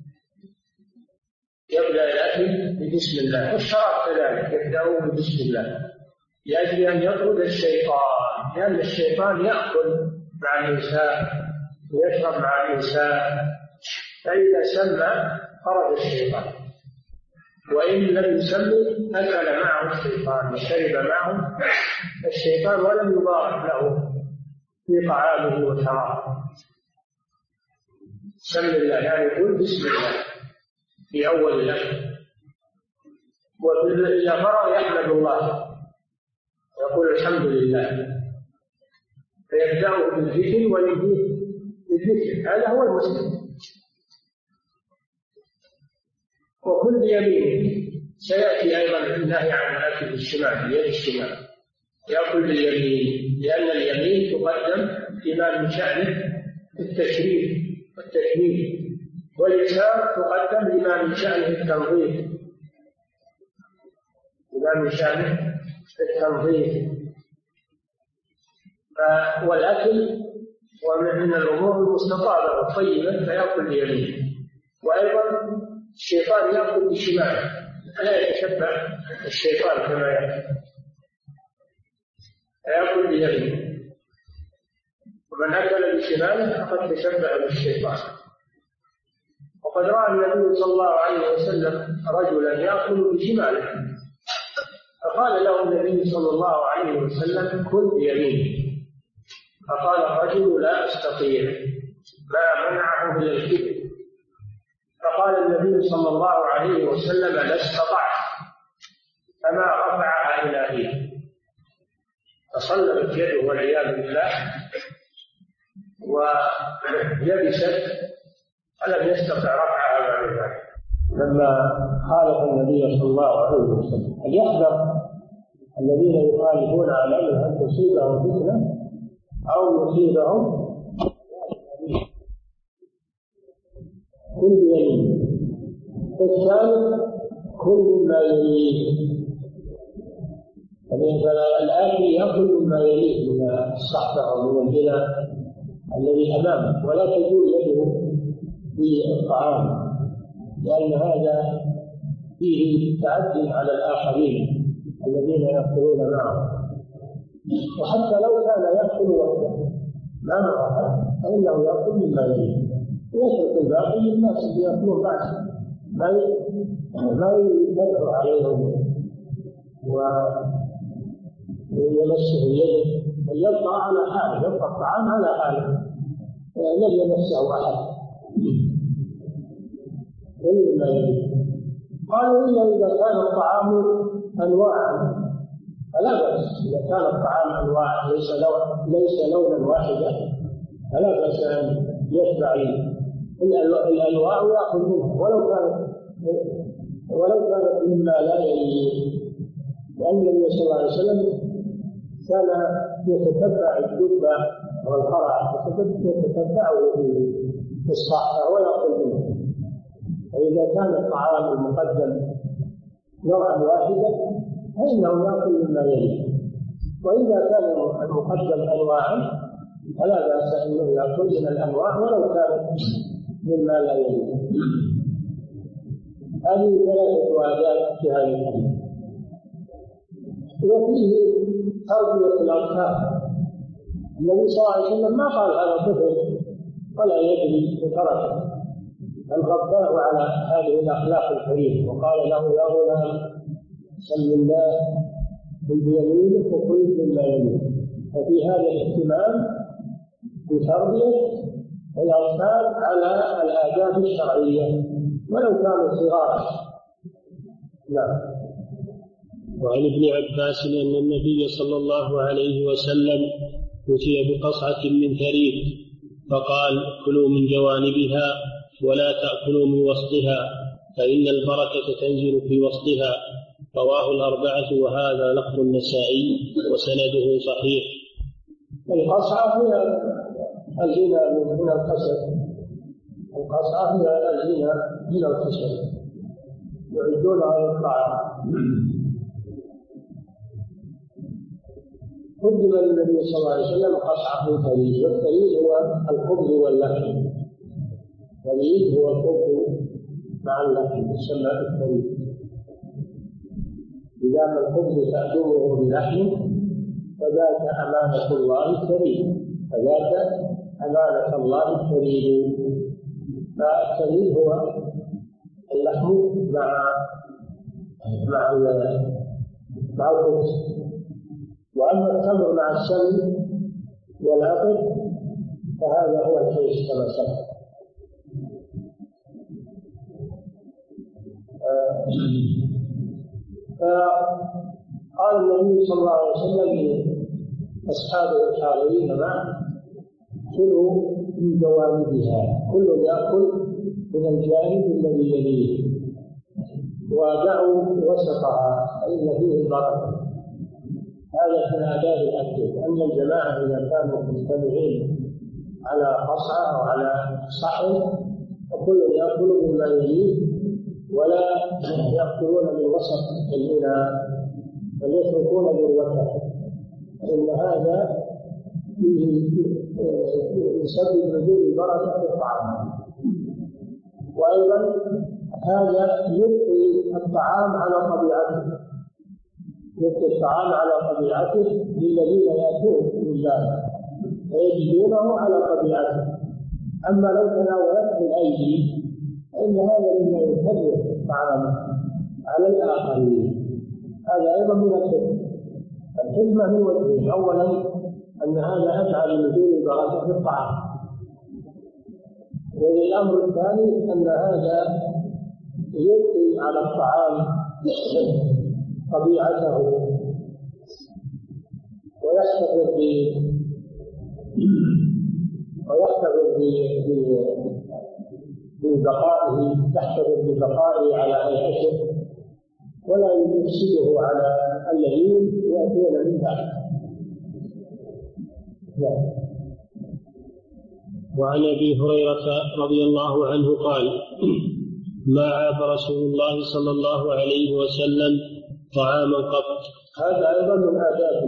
يبدأ الأكل بسم الله، والشراب كذلك يبدأ بسم الله لأجل أن يطرد الشيطان، لأن الشيطان يأكل مع الإنسان ويشرب مع الإنسان، فإذا سمى خرج الشيطان، وإن لم يسمي أكل معه الشيطان وشرب معه الشيطان ولم يبارك له في طعامه وشرابه. سم الله يعني يقول بسم الله في أول الأكل، وإذا فرغ يحمد الله يقول الحمد لله، فيبدأ بالذكر وينهيه بالذكر، هذا هو المسلم. وكل بيمينه، سيأتي أيضا النهي عن الأكل بالشمال، بيد الشمال، يأكل باليمين، لأن اليمين تقدم فيما من شأنه التشريف والتكميل، واليسار تقدم لما من شأنه التنظيف، لما من شأنه التنظيف. والأكل ومن الأمور المستطابة والطيبة فيأكل بيمينه. وأيضا الشيطان يأكل بشماله، لا يتشبه الشيطان كما يأكل بيمينه، ومن أكل بشماله فقد تشبه بالشيطان. وقد رأى النبي صلى الله عليه وسلم رجلا يأكل بشماله، فقال له النبي صلى الله عليه وسلم: كل بيمينه. فقال الرجل: لا أستطيع، ما منعه إلا الكبر. فقال النبي صلى الله عليه وسلم: لا استطعت، فما رفعها إلى فيه، فصلبت يده والعياذ بالله ويبست، فلم يستطع رفعها بعد ذلك. لما خالف النبي صلى الله عليه وسلم أن يحذر الذين يخالفون على أن تصيبهم فتنة أو يصيبهم كل يمين، والثالث كل ما يليه. فالآكل يأكل مما يليه من الصحفة أو من البناء الذي أمامه، ولا تزول يده بالطعام، لأن هذا فيه تعدي على الآخرين الذين يأكلون معه. وحتى لو كان يأكل وحده ما معه فإنه يأكل مما يليه، ويترك الباقي للناس اللي يأكلون بعد، ما يدعو عليهم ويمسه اليد، بل يبقى على حاله، يبقى الطعام على حاله، لن يمسه أحد. قالوا: إلا إذا كان الطعام أنواعا فلا بأس، إذا كان الطعام أنواع ليس لونا واحدا فلا بأس أن يتبع الأنواع ويأخذ منها، ولو كانت ولو كانت مما لا يليه، لأن النبي صلى الله عليه وسلم كان يتتبع الدب والقرع، يتتبعه في الصحراء ويأكل منه. فإذا كان الطعام المقدم نوعا واحدا فإنه يأكل مما يليه، وإذا كان المقدم أنواعا فلا بأس أنه يأكل من الأنواع ولو كان مما لا يليه. هذه ثلاثة آداب في هذا الحديث. وفيه تربية الأطفال. النبي صلى الله عليه وسلم ما قال هذا طفل ولا يدري وتركه، بل رباه على هذه الأخلاق الكريمة وقال له يا غلام سل الله بيمينك وكل مما يمينك. ففي هذا الاهتمام بتربية الأطفال على الآداب الشرعية ولو كانوا صغارا. نعم. وعن ابن عباس أن النبي صلى الله عليه وسلم أتي بقصعة من ثريد فقال كلوا من جوانبها ولا تأكلوا من وسطها فإن البركة تنزل في وسطها. رواه الأربعة وهذا لفظ النسائي وسنده صحيح. القصعة هي الغنى من القصر. القصعة هي الغنى من القصر يعدون على الطعام. قدم النبي صلى الله عليه وسلم قصعة من ثريد، والثريد هو الخبز واللحم. الثريد هو الخبز مع اللحم يسمى الثريد. إذا ما الخبز تأكله بلحم فذاك أمانة الله الثريد، فذاك أمانة الله الثريد. فالثريد هو اللحم مع الخبز. وأما التمر مع السمن والعقد فهذا هو الكيس كما سبق. فقال النبي صلى الله عليه وسلم لأصحابه الحاضرين معه كلوا من جوانبها، كل يأكل من الجانب الذي يليه ودعوا وسطها فإن فيه البركة. هذا من آداب الأكل، أن الجماعة إذا كانوا مجتمعين على قصعة أو على صحن فكل يأكل مما يليه ولا يأكلون من وسط الإناء بل يتركون ذروته، فإن هذا يسبب نزول البركة في الطعام. وأيضا هذا يبقي الطعام على طبيعته، يبقي الطعام على طبيعته للذين يأتون من ذلك فيجدونه على طبيعته. أما لو تناولته الأيدي فإن هذا مما يكرر الطعام على الآخرين. هذا أيضا من الحكمة. الحكمة من وجهين: أولا أن هذا أدعى لنزول البركة في الطعام، والأمر الثاني أن هذا يبقي على الطعام طبيعته ويحتفظ ببقائه، تحتفظ ببقائه على هيئته ولا يفسده على الذين يأتون من بعد. وعن أبي هريرة رضي الله عنه قال: ما عاب رسول الله صلى الله عليه وسلم طعاما قط. هذا أيضا من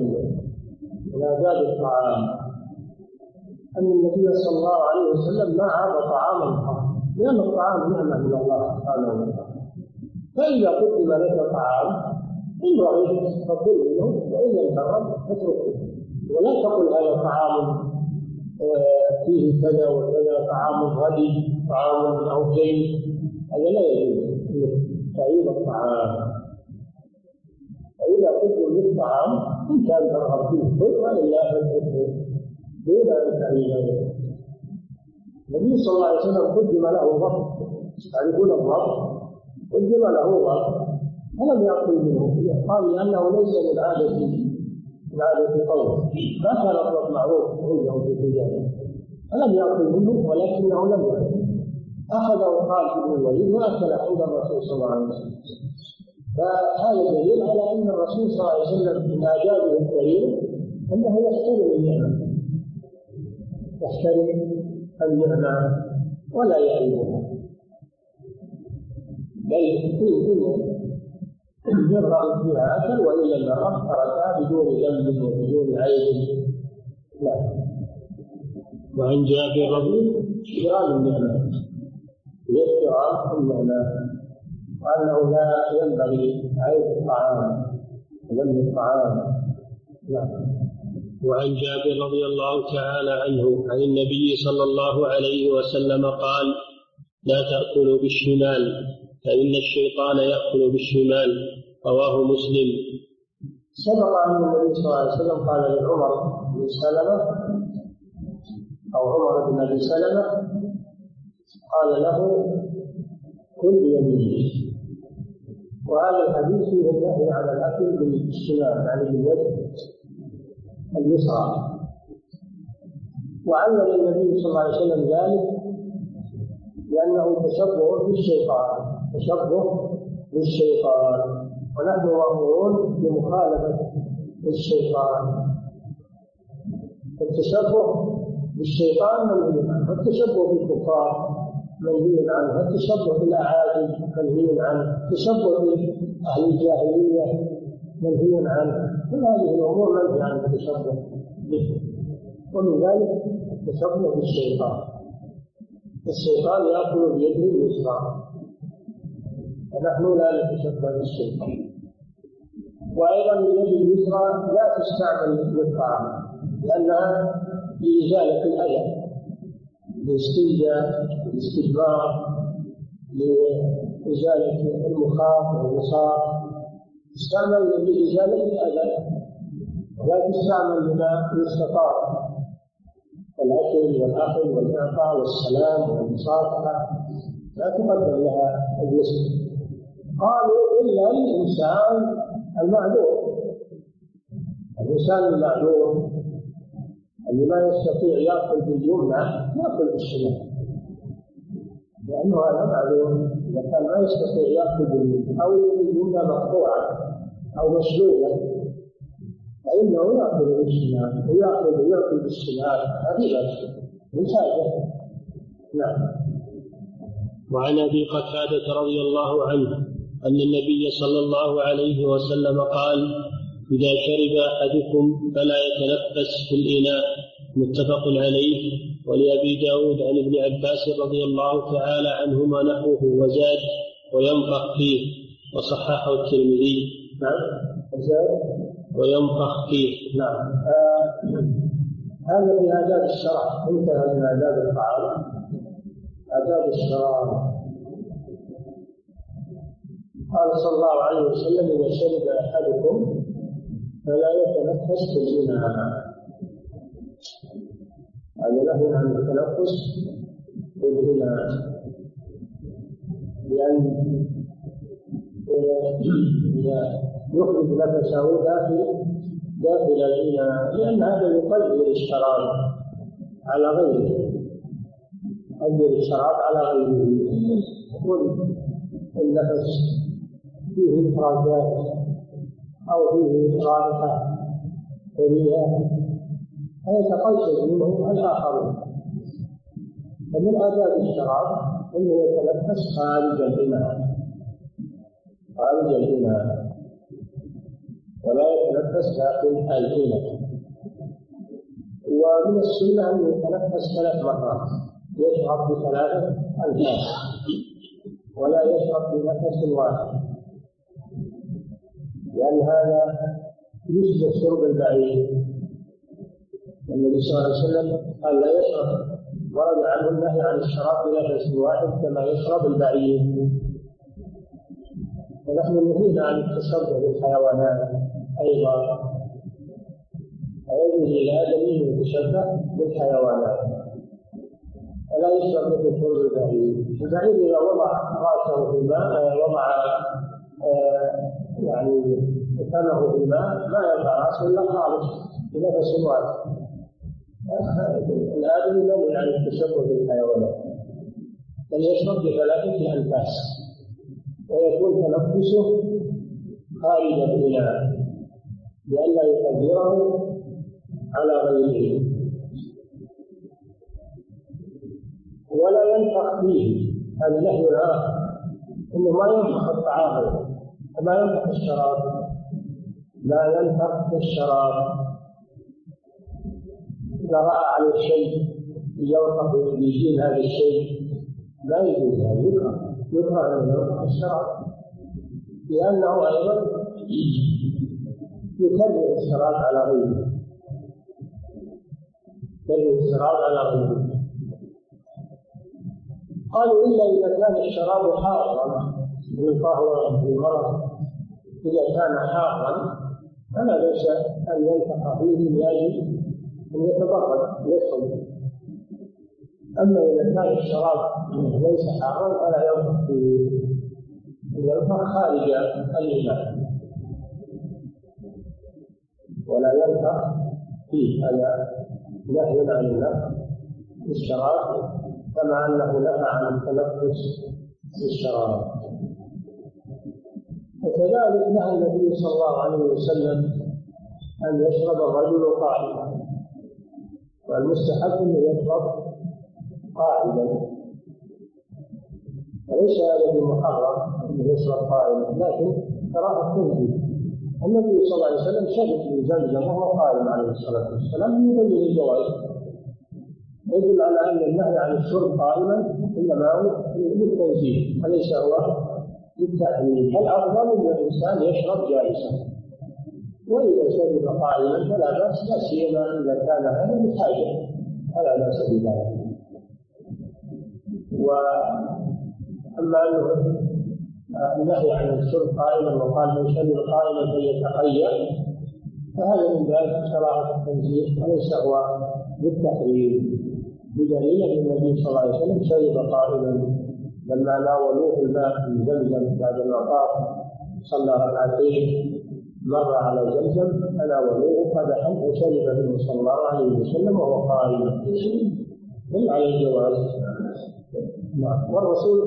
آداب الطعام، أن النبي صلى الله عليه وسلم ما عاب طعاما قط، لأن الطعام نعمة من الله سبحانه وتعالى. فإذا قدم لك طعام إن رغبت فكل منه وإن لم ترغب فاتركه، ولا تقل هذا طعام فيه كذا وكذا، طعام غدي، طعام أو شيء، هذا لا يجوز تعيب الطعام. فإذا قدم للطعام إن كان ترغب فيه خذ وإلا فاتركه دون أن تعيبه. النبي صلى الله عليه وسلم قدم له ضبط، تعرفون الضبط؟ قدم له ضبط فلم يأكل منه، قال لأنه ليس من عادة قوم، ما كان الضبط معروف عنده في التجارة، فلم يأكل منه ولكنه لم يأكل. أخذه خالد بن الوليد وأكل عند الرسول صلى الله عليه وسلم. فهذا دليل على أن الرسول صلى الله عليه وسلم من آدابه الكريمة أنه يحترم النعمة، يحترم النعمة ولا يعيبها، بل يرغب فيها أكل، وإلا المرأة تركها بدون ذنب وبدون عيب. لا. وعن جابر رضي احترام النعمة، الاحترام النعمة، وأنه لا ينبغي عيب الطعام وذم الطعام. لا. وعن جابر رضي الله تعالى عنه عن النبي صلى الله عليه وسلم قال: لا تأكلوا بالشمال فإن الشيطان يأكل بالشمال. رواه مسلم. سبق أن النبي صلى الله عليه وسلم قال لعمر بن سلمة أو عمر بن أبي سلمة، قال له: كل بيمينك. وهذا الحديث فيه النهي عن الأكل بالشمال، يعني باليد اليسرى. وعلل النبي صلى الله عليه وسلم ذلك لأنه تشبه بالشيطان، ونحن مأمورون بمخالفة الشيطان. التشبه بالشيطان منهي عنه، والتشبه بالكفار منهي عنه، والتشبه بالأعاجم منهي عنه، التشبه بأهل الجاهلية منهي عنه. كل هذه الأمور منهي عن التشبه به، ومن ذلك التشبه بالشيطان. الشيطان يأكل بيده اليسرى، ونحن لا نتشبه بالشيطان. وأيضا اليد اليسرى لا تستعمل للطعام، لأنها لإزالة الأذى، للاستنجاء، للاستجمار، لإزالة المخاط والوساط، تستعمل لإزالة الأذى، ولا تستعمل لما يستطاع الأكل والأخذ والإعطاء والسلام والمصافحة، لا تقدم لها اليسر. قالوا: إلا الإنسان المعذور، الإنسان المعذور اللي ما يستطيع يأكل باليمنى يأكل بالشمال، لأنه هذا معذور. إذا كان ما يستطيع يأكل باليمنى أو اليمنى مقطوعة أو مشلولة فإنه يأكل بالشمال، ويأكل بالشمال، هذه من حاجة. نعم. وعن أبي قتادة رضي الله عنه أن النبي صلى الله عليه وسلم قال: إذا شرب أحدكم فلا يتنفس في الإناء. متفق عليه. ولأبي داود عن ابن عباس رضي الله تعالى عنهما نحوه وزاد: وينفخ فيه. وصححه الترمذي. وينفخ فيه. نعم. هذا من آداب الشرع، انتهى من آداب الطعام. آداب الشرع. قال صلى الله عليه وسلم: إذا شرب أحدكم فلا يتنفس في الإناء. هذا نهي عن التنفس في الإناء، لأن يخرج نفسه داخل الإناء، لأن هذا يقدر الشراب على غيره، يقدر الشراب على غيره. والنفس فيه إفرازات أو فيه رائحة كريهة فيتقلص منه الآخرون. فمن آداب الشراب أنه يتنفس خارج الإناء ولا يتنفس داخل الإناء. ومن السنة أن يتنفس 3 مرات، يشرب ب3 أنفاس ولا يشرب بنفس واحد، لأن هذا يشبه شرب البعير. النبي صلى الله عليه وسلم قال: لا يشرب، ورد عنه النهي عن الشراب بنفس واحد كما يشرب البعير. ونحن نهينا عن التشبه بالحيوانات أيضا، ويجوز للآدمي أن يتشبه بالحيوانات ولا يشرب مثل شرب البعير. البعير إذا وضع رأسه في الماء، وضع يعني فمه في الماء، ما يضع رأسه إلا خالص بنفس واحد. الآدمي منهي عن التشبه بالحيوانات. بل يشرب ب3 أنفاس ويكون تنفسه خارج الإناء لئلا يقدره على غيره، ولا ينفخ فيه. هذا نهي آخر، إنه ما ينفخ الطعام وما ينفخ الشراب، لا ينفخ في الشراب. إذا رأى على شيء ينفخ ويجيب هذا الشيء لا يجوز، يكره أن ينفخ الشراب، لأنه أيضا يكرر الشراب على غيره، قالوا إلا إذا كان الشراب حارا، فهو بالمرض إذا كان حارا فلا بأس أن ينفخ فيه لأجل أن يتبرد ويشرب. أما إذا كان الشراب ليس حارا فلا ينفخ فيه، ينفخ خارج الإناء ولا ينفخ فيه. هذا نهي عن النفخ في الشراب كما أنه نهى عن التنفس في الشراب. وكذلك نهى النبي صلى الله عليه وسلم أن يشرب الرجل قائما، والمستحب أن يشرب قائما، وليس هذا بمحرم أن يشرب قائما، لكن كراهة تنزل. النبي صلى الله عليه وسلم شرب من زمزم وهو قائم عليه الصلاة والسلام يبين الجواز، يدل على أن النهي عن الشرب قائما إنما هو للتنزيل وليس هو للتحريم. الأفضل أن الإنسان يشرب جالسا، وإذا شرب قائما فلا بأس، لا سيما إذا كان هذا بحاجة فلا بأس بذلك. وأما أنه النهي عن الشرب قائما وقال من شرب قائما فليتقيأ، فهذا من ذلك كراهة التنزيل وليس هو بالتحريم، بدليل أن النبي صلى الله عليه وسلم شرب قائما لما ناولوه الماء من زمزم بعد ما طاف صلى ركعتين مر على زمزم فناولوه قدحا وشرب منه صلى الله عليه وسلم وهو قائم، دل على الجواز. والرسول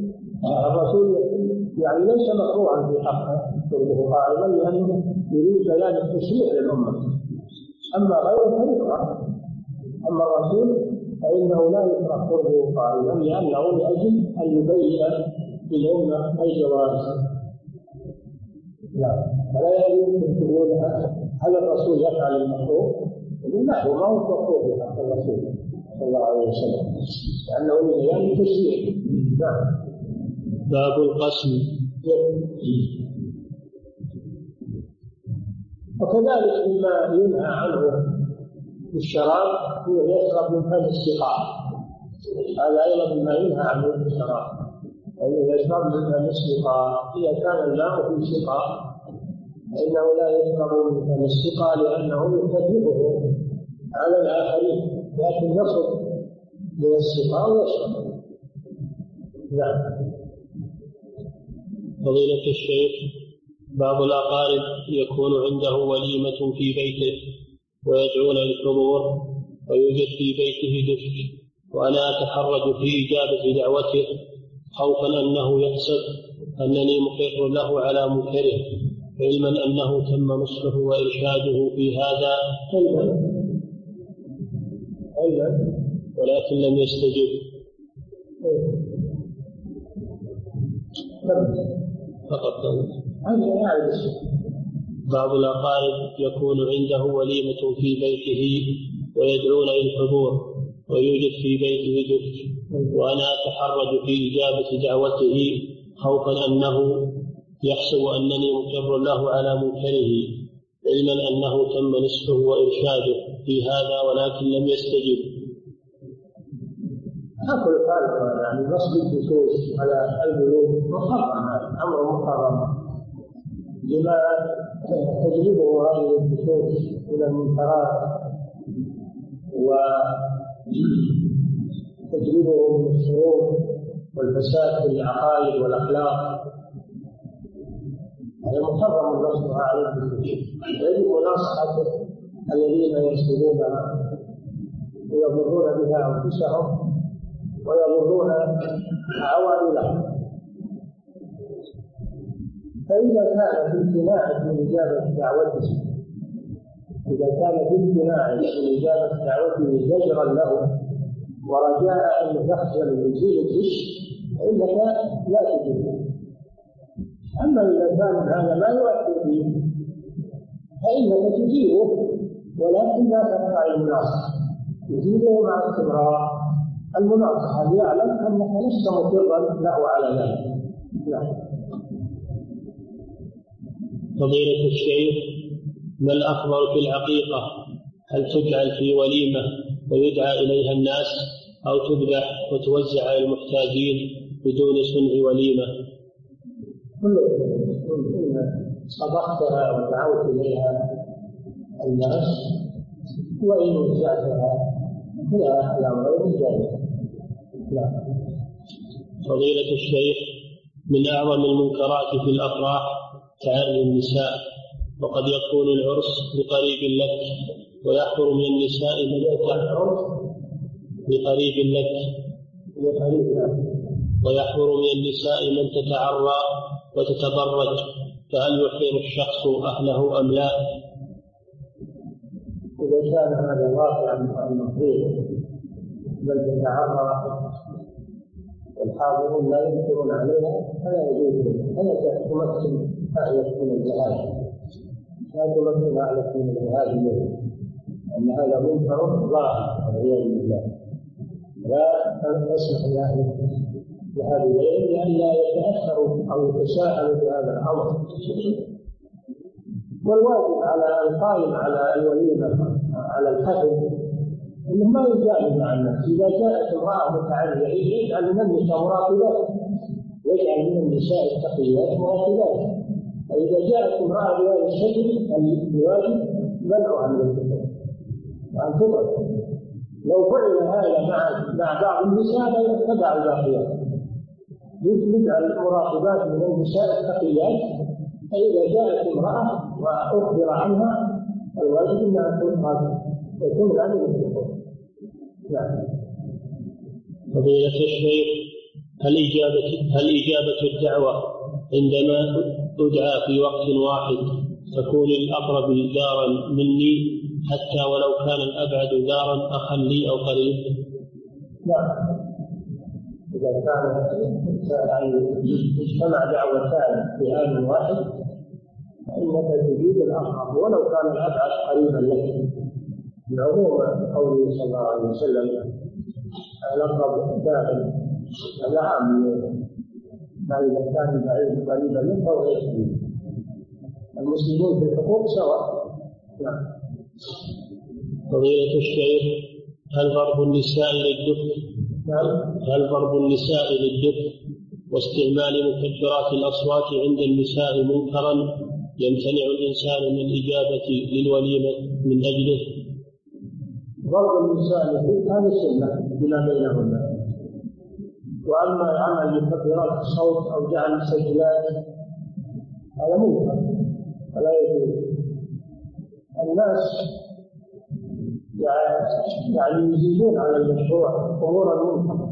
يعني ليس مكروها في حقه شربه قائما لأنه يريد بيان التشريع للأمة، أما غيره فيكره. أما الرسول فإنه لا يكره شربه قائما لأنه لأجل أن يبين للأمة الجواز. لا، فلا يجوز أن تقول هل الرسول يفعل المكروه؟ لا، هو ما هو مكروه في حق الرسول صلى الله عليه وسلم لأنه لبيان التشريع. نعم. باب القسم. وكذلك مما ينهى عنه الشراب هو يشرب من فم السقاء، هذا أيضا مما ينهى عنه الشراب، أنه يشرب من فم السقاء. إذا كان الماء في سقاء فإنه لا يشرب من فم السقاء لأنه يكذبه على الآخرين، لكن يصب من السقاء ويشرب. نعم. فضيلة الشيخ، بعض الأقارب يكون عنده وليمة في بيته ويدعون للحضور ويوجد في بيته دفء، وأنا أتحرج في إجابة دعوته خوفا أنه يحسب أنني مقر له على منكره، علما أنه تم نصحه وإرشاده في هذا ولكن لم يستجب. فقط بعض الأقارب يكون عنده وليمة في بيته ويدعون للحضور ويوجد في بيته دفء، وأنا أتحرج في إجابة دعوته خوفا أنه يحسب أنني مقر له على منكره، علما أنه تم نصحه وإرشاده في هذا ولكن لم يستجب. أقول قال يعني نصب الدسوس على البيوت محرم، أمر محرم لما تجلبه هذه الدسوس إلى المنكرات وتجلبه من الشرور والفساد في العقائد والأخلاق، هذا محرم نصبها على الدسوس. يجب نصحة الذين يسلبونها ويضرون بها أنفسهم ويضرون عوائلهم. فإذا كان في امتناع من إجابة دعوته، إذا كان في امتناع من إجابة دعوته زجرا له ورجاء أن يخجل ويزيل الغش فإنك لا تجيبه. أما إذا كان هذا ما يؤثر فيه فإنك تجيبه، ولكن لا تقطع المناصحة، تجيبه مع استمرار المناصحة ليعلم أنك لست مقرا له على ذلك. نعم. فضيلة الشيخ، ما الأفضل في العقيقة؟ هل تجعل في وليمة ويدعى إليها الناس، أو تذبح وتوزع على المحتاجين بدون صنع وليمة؟ كل صدقتها ودعوت إليها الناس وإن وزعتها فلا الأمر جائز. فضيلة الشيخ، من أعظم المنكرات في الأفراح تعري النساء، وقد يكون العرس بقريب لك ويحضر من النساء من بقريب لك ويحضر من النساء من تتعرى وتتبرج، فهل يحرم الشخص أهله أم لا؟ إذا كان هذا واقعا المحرم بل تتعرى والحاضرون لا ينكرون عليها فلا يجوز له، فلا تمثل أعلى من الجهاد، لا تمثل أعلى من الجهاد منه، أن هذا منكر ظاهر والعياذ بالله. لا تسمح لأهل بهذه الليل لئلا يتأثروا أو يتساءلوا بهذا الأمر. والواجب على القائم على الوليمة على الحفل أنه ما يجادل مع الناس. إذا جاءت امرأة متعرية يجعل من النساء مراقبات، يجعل من النساء التقيات مراقبات. فإذا جاءت امرأة بهذا الشكل الواجب منعها من الدخول وأن تطلق. لو فعل هذا مع بعض النساء لا يتبع الباقيات، يجعل المراقبات من النساء التقيات. فإذا جاءت امرأة وأخبر عنها الواجب أنها تكون عن الدخول. فضيلة الشيخ، هل إجابة الدعوة عندما أدعى في وقت واحد تكون الأقرب دارا مني حتى ولو كان الأبعد دارا أخا لي أو قريب؟ نعم. إذا كان اجتمع دعوتان في آن واحد فإنك تجيب الأقرب ولو كان الأبعد قريبا لك، بعموم قوله صلى الله عليه وسلم الأقرب داعي. هذا عام، إذا كان البعيد قريبا منه فهو يكفي. المسلمون في الحقوق سواء. فضيلة الشيخ، هل ضرب النساء للدف؟ هل ضرب النساء للدف واستعمال مكبرات الأصوات عند النساء منكرا يمتنع الإنسان من الإجابة للوليمة من أجله؟ ضرب النساء للدف هذا سنة بما بينهن. وأما عمل مكبرات الصوت أو جعل سجلات هذا منكر فلا يجوز. الناس يعني يزيدون على المشروع أمور المنكر،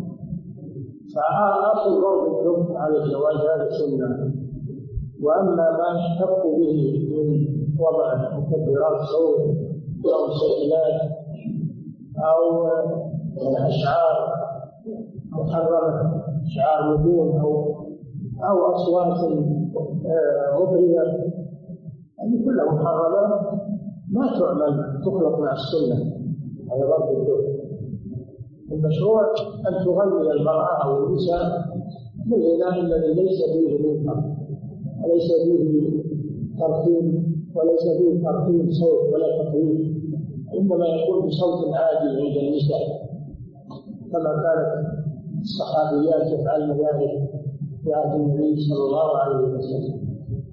فأصل ضرب الدف على الجواز هذا سنة. وأما ما اشتق به من وضع مكبرات صوت أو سجلات أو أشعار محرمة، أشعار نجوم أو أصوات مبهجة، هذه كلها محرمات ما تعمل تخلط مع السنة. هذا ضرب الدف. المشروع أن تغني المرأة أو النساء بالغناء الذي ليس فيه منكر وليس فيه ترتيب وليس فيه ترتيب صوت ولا تقليد، إنما يكون بصوت عادي عند النساء كما كانت الصحابيات يفعلن ذلك في عهد النبي صلى الله عليه وسلم.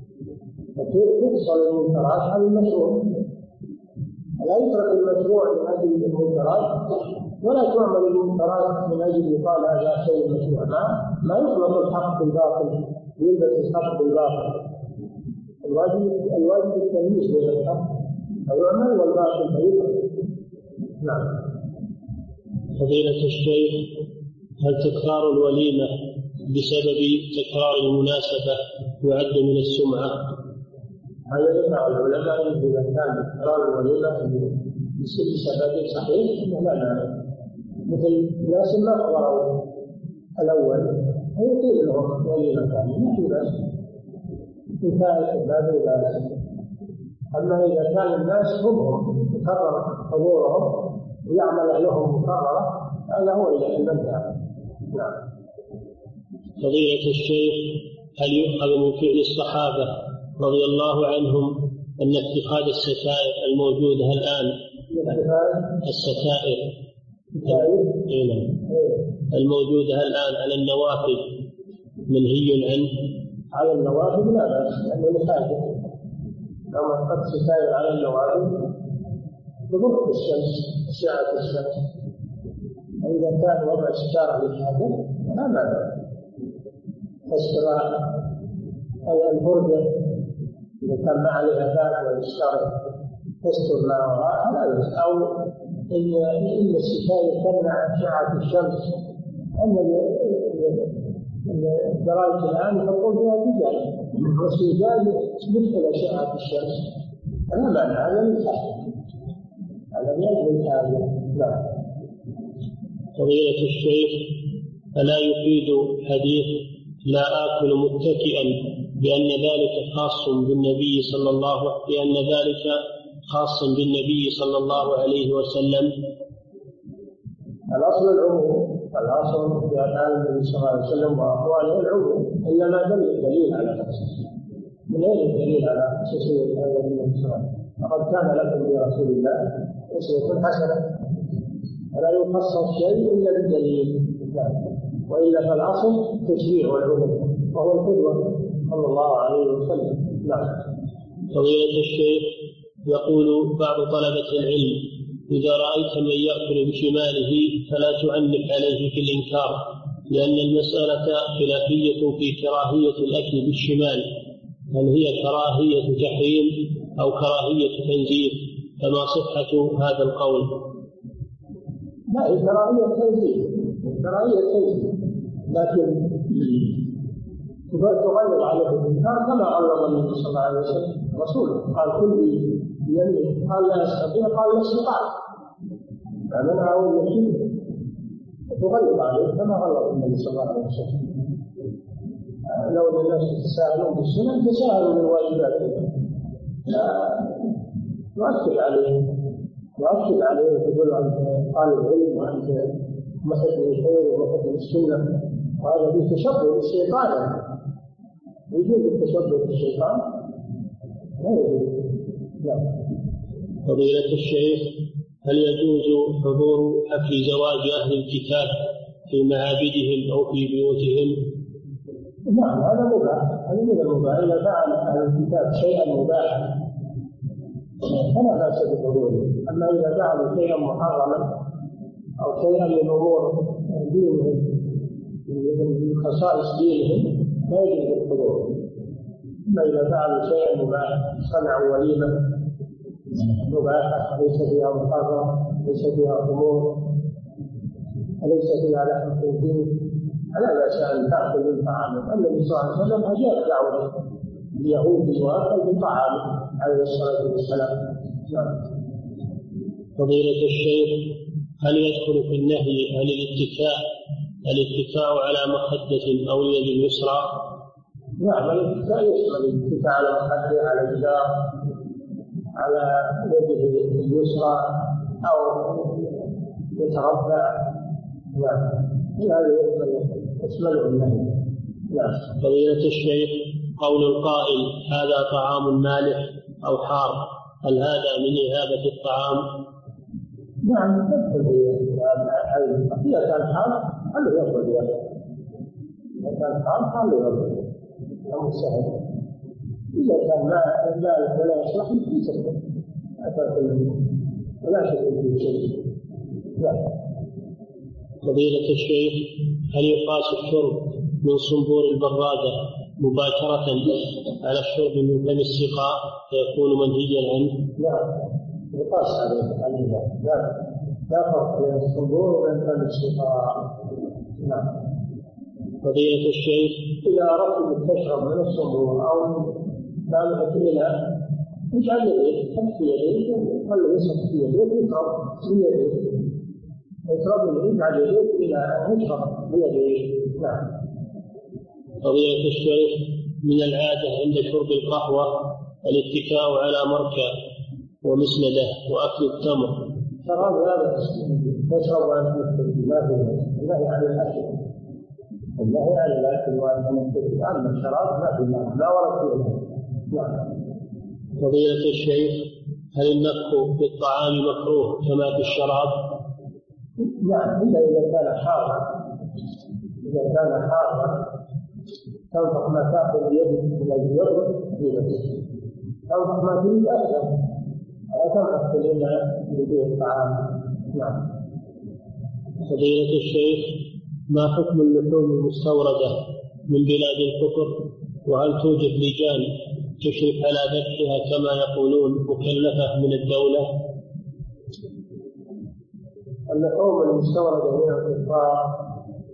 فتفصل المنكرات عن المشروع، لا يترك المشروع من أجل المنكرات ولا تعمل المنكرات من أجل يقال هذا شيء مشروع. ما يخلط الحق بالباطل، يلبس الحق بالباطل. الواجب التمييز بين الحق فيعمل والباطل فيترك. نعم. فضيلة الشيخ، هل تكرار الوليمة بسبب تكرار المناسبة يعد من السمعة؟ هذا يقع العلماء إذا كان تكرار الوليمة بسبب صحيح لا مانع، مثل ناس ما حضروا الأول ويطيل لهم وليمة ثانية ما في بأس إن كانت الباب ذلك. أما إذا كان الناس هم تكرر حضورهم ويعمل لهم مكررة هذا هو إلى المنفعة. نعم. فضيلة الشيخ، هل يؤخذ من فعل الصحابة رضي الله عنهم أن اتخاذ الستائر الموجودة الآن الستائر الموجودة الآن على النوافذ منهي عنه؟ على النوافذ لا بأس لأنه لحاجة، لما تحط ستائر على النوافذ تضر الشمس أشعة الشمس، وإذا كان وضع ستارة للحاجة لا مانع. الشراء أي البردة إذا كان ما عليها باب والشارع تستر ما وراءها لا بأس، أو إن الستائر تمنع أشعة الشمس. أما الدراسة الآن يحطون فيها زجاج والزجاج مثل أشعة الشمس لا مانع، هذا من تحت هذا من هذا. نعم. فضيلة الشيخ، ألا يفيد حديث لا آكل متكئا بأن ذلك خاص بالنبي صلى الله عليه وسلم؟ الأصل العموم، الأصل في أفعال النبي صلى الله عليه وسلم وأقواله العموم، إلا ما دل الدليل على نفسه. من أين الدليل على خصوصية هذا النبي صلى الله عليه وسلم؟ لقد كان لكم برسول الله أسوة حسنة، فلا يخصص شيء إلا بالدليل، وإلا فالأصل تشريع والعموم وهو القدوة صلى الله عليه وسلم. نعم. فضيلة الشيخ، يقول بعض طلبة العلم إذا رأيت من يأكل بشماله فلا تعنف عليه في الإنكار، لأن المسألة خلافية في كراهية الأكل بالشمال، هل هي كراهية تحريم أو كراهية تنزيه؟ فما صحة هذا القول؟ لا، هي كراهية تنزيه، لكن تغلظ عليه الإنكار كما غلظ النبي صلى الله عليه وسلم رسوله، قال كل يمين، قال لا أستطيع، قال لا استطاع، فمنع أول شيء تغلظ عليه كما غلظ النبي صلى الله عليه وسلم. لو الناس يتساهلون بالسنن تساهلوا بالواجبات، نؤكد عليه وتقول أنت طالب علم وأنت محب للخير ومحب للسنة، وهذا فيه تشبه بالشيطان. يجوز التشبه بالشيطان؟ لا يجوز. فضيلة الشيخ، هل يجوز حضور حفل زواج أهل الكتاب في معابدهم أو في بيوتهم؟ نعم، هذا مباح، هذا من المباح. إذا فعل أهل الكتاب شيئا مباحا فلا بأس بحضوره، أما إذا فعلوا شيئا محرما أو شيئا من أمور دينهم من خصائص دينهم لا يجوز الحضور. أما إذا فعلوا شيئا مباحا، صنعوا وليمة مباحة ليس فيها محرم، ليس فيها أمور، ليس فيها لحم خنزير، فلا بأس أن تأكل من طعامه. النبي صلى الله عليه وسلم أجاب دعوة اليهود وأكل من طعامه عليه الصلاة والسلام. فضيلة الشيخ، هل يدخل في النهي عن الاتكاء على مخدة أو اليد اليسرى؟ نعم، الاتكاء يشمل الاتكاء على مخدة، على جدار، على يده اليسرى، أو يتربع. نعم، هذا يشمله النهي. نعم. فضيلة الشيخ، قول القائل هذا طعام مالح أو حار، هل هذا من إهابة الطعام؟ نعم، تدخل إذا كان حار خليه يأكل بيده، إذا كان حار خليه يأكل، أمر سهل. إذا كان مالح ولا يصلح يتركه، ولا شيء في شيء. فضيلة الشيخ، هل يقاس الشرب من صنبور البرادة مباشرة على الشرب من فم السقاء فيكون منهيا عنه؟ نعم، يقاس عليه. نعم. لا فرق بين الصنبور وبين فم السقاء. نعم. فضيلة الشيخ، إذا أردت أن تشرب من الصنبور أو من مالحة الإناء اجعل يديك، حط في يديك وخلي يصب في يديك ويشرب من يديك، يشرب من يديك على يديك إلى أن يشرب بيديك. نعم. فضيلة الشيخ، من العادة عند شرب القهوة الاتكاء على مركب ومسندة وأكل التمر. شراب هذا تشرب وأنت مستفيد، ما في الله على الأكل، الله على الأكل وأنت مستفيد. أما الشراب ما في الله، لا ورد فيه. نعم. فضيلة الشيخ، هل النفخ بالطعام مكروه كما في الشراب؟ نعم، إذا كان حارا، إذا كان حارا تنفخ ما تأخذ بيدك من الجر بيدك، تنفخ ما تريد أكثر، لا تنفخ إلا بدون الطعام. نعم. فضيلة الشيخ، ما حكم اللحوم المستوردة من بلاد الكفر، وهل توجد لجان تشرف على ذبحها كما يقولون مكلفة من الدولة؟ اللحوم المستوردة من الكفار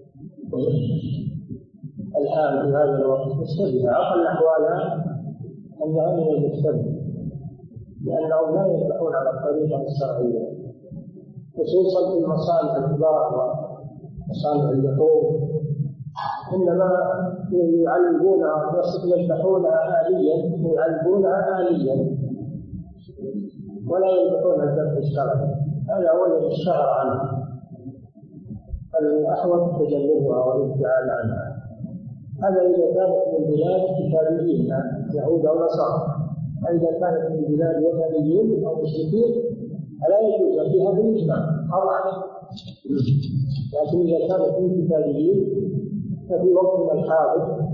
الآن في هذا الوقت مشتبهة، أقل أحوالها أنها من المشتبه، لأنهم لا يذبحون على الطريقة الشرعية، خصوصا في المصانع الكبار ومصانع اللحوم، إنما يعلمونها يذبحونها آليا ولا يذبحون الذبح الشرعي. هذا هو الذي اشتهر عنه، فالأحوط تجنبها والابتعاد عنها. هذا إذا كانت من بلاد كتابيين يهود أو نصارى. إذا كانت من بلاد وثنيين أو مشركين فلا يجوز فيها بالإجماع طبعا، لكن إذا كانت من كتابيين ففي وقتنا الحاضر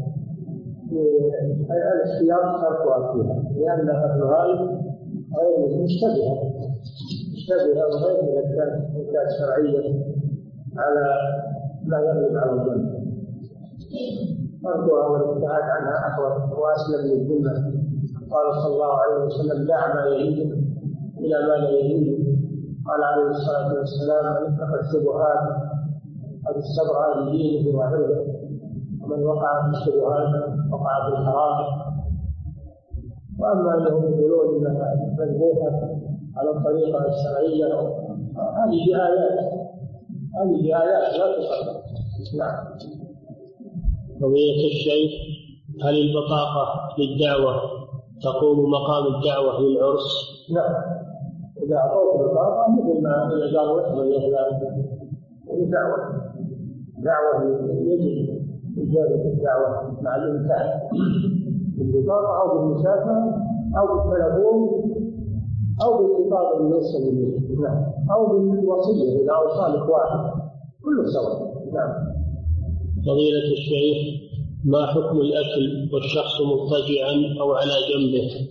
الاختيار تركها فيها، لأن أهلها غير مشتبهة وغير مذكرة شرعية على ما يغلب على الظن. تركها والابتعاد عنها أحوط وأسلم للذمة. قال صلى الله عليه وسلم: دع ما يليك إلى ما لا يليك. قال عليه الصلاة والسلام: من اتقى الشبهات قد استبرأ لدينه وعرضه، ومن وقع في الشبهات وقع في الحرام. وأما أنهم يقولون إنها مذبوحة على الطريقة الشرعية، هذه آيات لا تصدق. نعم. فضيلة الشيخ، هل البطاقة للدعوة تقوم مقام الدعوة للعرس؟ نعم، إذا أعطوك بطاقة مثل ما إذا قالوا احضر لإعلان دعوة يجب إجابة الدعوة مع الإمكان بالبطاقة أو بالمسافة أو بالتلفون أو بالخطاب اللي يوصل إليه، نعم، أو بالوصية إذا أوصالك واحد، كله سواء. نعم. فضيلة الشيخ، ما حكم الأكل والشخص مضطجعا أو على جنبه؟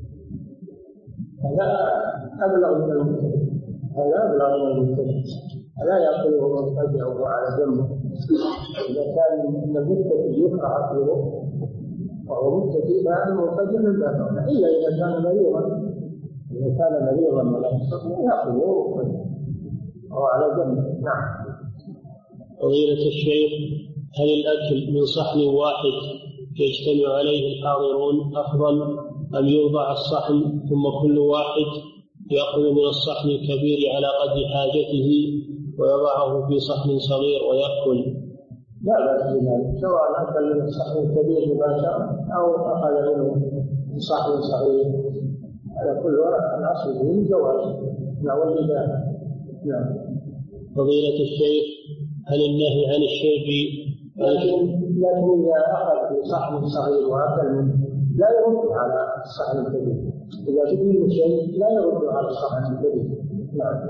هذا أبلغ من المضطجع، لا يأكله مضطجع وهو على جنبه. إذا كان المتكئ يكره أكله وهو متكئ فهذا مضطجع من باب، إلا إذا كان مريضا ولا يأكله وهو على جنبه. نعم. فضيلة الشيخ، هل الأكل من صحن واحد يجتمع عليه الحاضرون أفضل، أم يوضع الصحن ثم كل واحد يأخذ من الصحن الكبير على قدر حاجته ويضعه في صحن صغير ويأكل؟ لا بأس بذلك، سواء أكل من الصحن الكبير مباشرة أو أخذ منه من صحن صغير، على كل ورق الأصل فيه الجواز. نعم. فضيلة الشيخ، هل النهي عن الشرب لكن إذا أخذ في صحن صغير وأكل منه لا يرد على الصحن الكبير، إذا تبين شيء لا يرد على الصحن الكبير. نعم.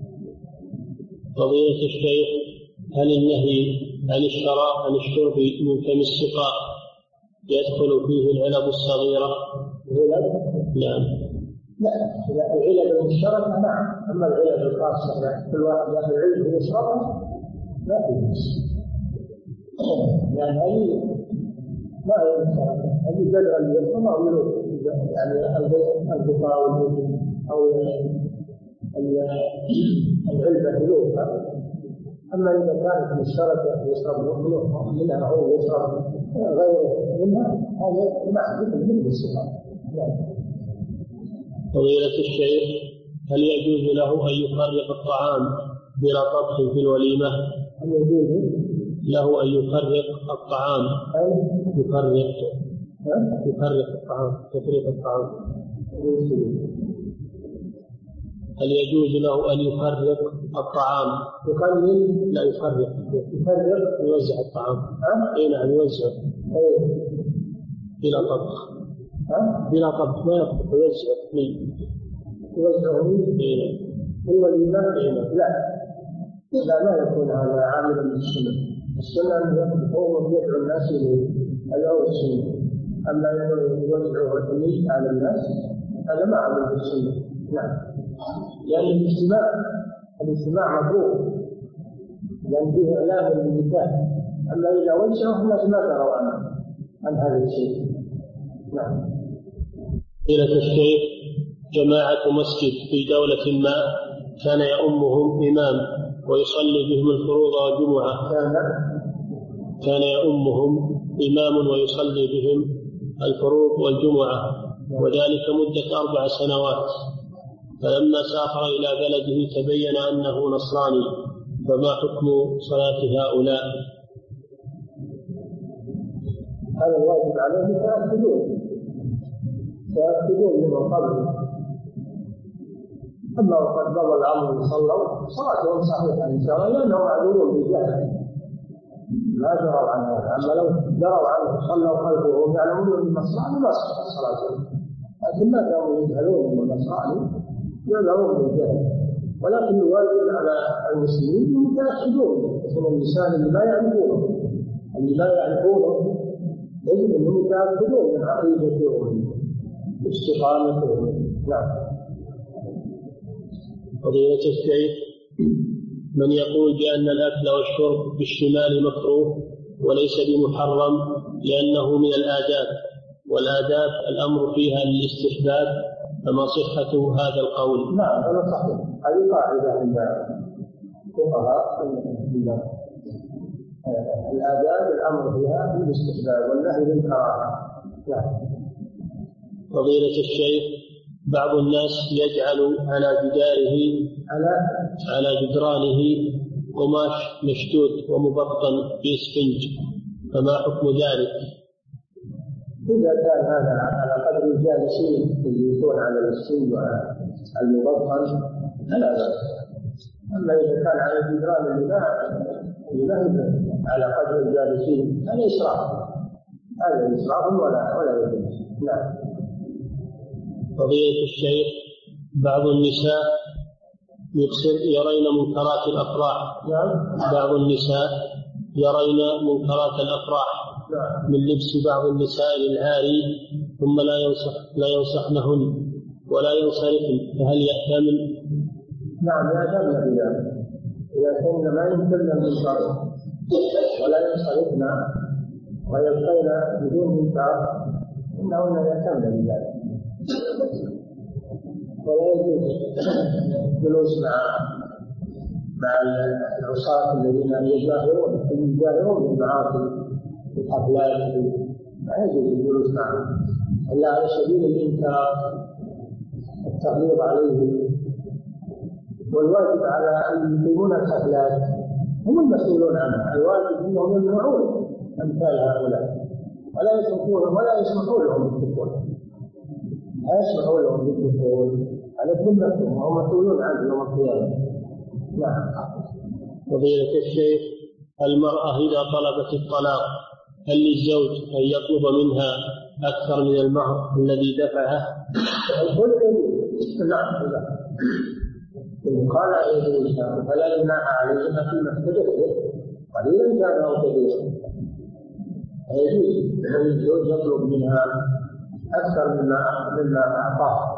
فضيلة الشيخ، هل النهي عن الشرب من فم السقاء يدخل فيه العلب الصغيرة؟ نعم. لا، العلب المشتركة نعم، أما العلب الخاصة كل واحد يأخذ علبه ويشربها لا تجوز، يعني هذه ما هي مشتركة، هذه بدرا للصلاة يعني البقاء والوجود أو العلبة ذوقها. أما إذا كانت مشتركة يشرب منها أو يشرب غيره منها هذا معروف من الصغار. فضيلة الشيخ، هل يجوز له أن يفرق الطعام بلا طبخ في الوليمة؟ هل يجوز له أن يفرق الطعام؟ يفرق الطعام، تفريق الطعام. هل يجوز له أن يفرق الطعام؟ يقلل؟ لا، يفرق، يوزع الطعام. نعم، يوزع بلا طبخ. بلا طبخ، ما يطبخ، يوزعه هو الإمام. لا ما يكون هذا عاملا للسنة. السنة أن يطبخه ويدعو الناس إليه، هذا هو السنة. أما أنه يوزعه ويحميه على الناس هذا ما عامل للسنة. نعم، لأن الاجتماع مطلوب، لأن فيه إعلام للنكاح. أما إذا وجهه الناس ما دروا عن هذا الشيء. نعم. إلى الشيخ، جماعة مسجد في دولة ما كان يؤمهم إمام ويصلي بهم الفروض والجمعة. كان يؤمهم إمام ويصلي بهم الفروض والجمعة، وذلك مدة 4 سنوات. فلما سافر إلى بلده تبين أنه نصراني، فما حكم صلاة هؤلاء؟ هذا الواجب عليه فيأكدون من قبل. أما وقد ضل الأمر صلوا صلاتهم صحيحة إن شاء الله، لأنهم معذورون بالجهل ما جروا عن هذا. أما لو جروا عنه صلوا خلفه وهم يعلمون أن النصراني ما صحت صلاتهم، لكن ما كانوا يجهلون أن النصراني يعذرون بالجهل. ولكن الواجب على المسلمين أن يتأكدون من اللسان اللي ما يعرفونه يجب أنهم يتأكدون من عقيدتهم واستقامتهم. نعم. فضيلة الشيخ، من يقول بأن الأكل والشرب بالشمال مكروه وليس بمحرم لأنه من الآداب، والآداب الأمر فيها للاستحباب، فما صحة هذا القول؟ نعم، هذا صحيح. هذه قاعدة عند الفقهاء، الآداب الأمر فيها للاستحباب والنهي للكراهة. فضيلة الشيخ، بعض الناس يجعل على جدرانه قماش مشدود ومبطن بإسفنج، فما حكم ذلك؟ إذا كان هذا على قدر الجالسين يجلسون على الإسفنج وعلى المبطن فلا بأس. أما إذا كان على الجدران اللي على قدر الجالسين هذا إسراف ولا يجوز. نعم. فضيلة الشيخ، بعض النساء يرين منكرات الأفراح. بعض النساء يرين منكرات الأفراح من لبس بعض النساء للعاري، ثم لا ينصحنهن ولا ينصرفن، فهل يحتمل؟ نعم، يحتمل بذلك. إذا كنا ما يمكننا المنكر ولا ينصرفن ويبقين بدون منكر إنهن يحتمل بذلك. ولا يجوز الجلوس مع العصاة الذين يجاهرون بالمعاصي في الحفلات، لا يجوز الجلوس معهم إلا على سبيل الإنكار التغليظ عليه. والواجب على أن يقيمون الحفلات هم المسؤولون عنها. الواجب أنهم يمنعون أمثال هؤلاء ولا يتركونهم ولا يسمحوا لهم بالدخول. لا يسمحوا لهم بالدخول، على ذمتهم وهم مسؤولون عنه يوم القيامة. نعم. فضيلة الشيخ، المرأة إذا طلبت الطلاق هل للزوج أن يطلب منها أكثر من المهر الذي دفعه؟ نعم. قال فلا جناح عليهما فيما افتدت به قليلا كان أو كثيرا. يجوز أن الزوج يطلب منها أكثر مما أعطاه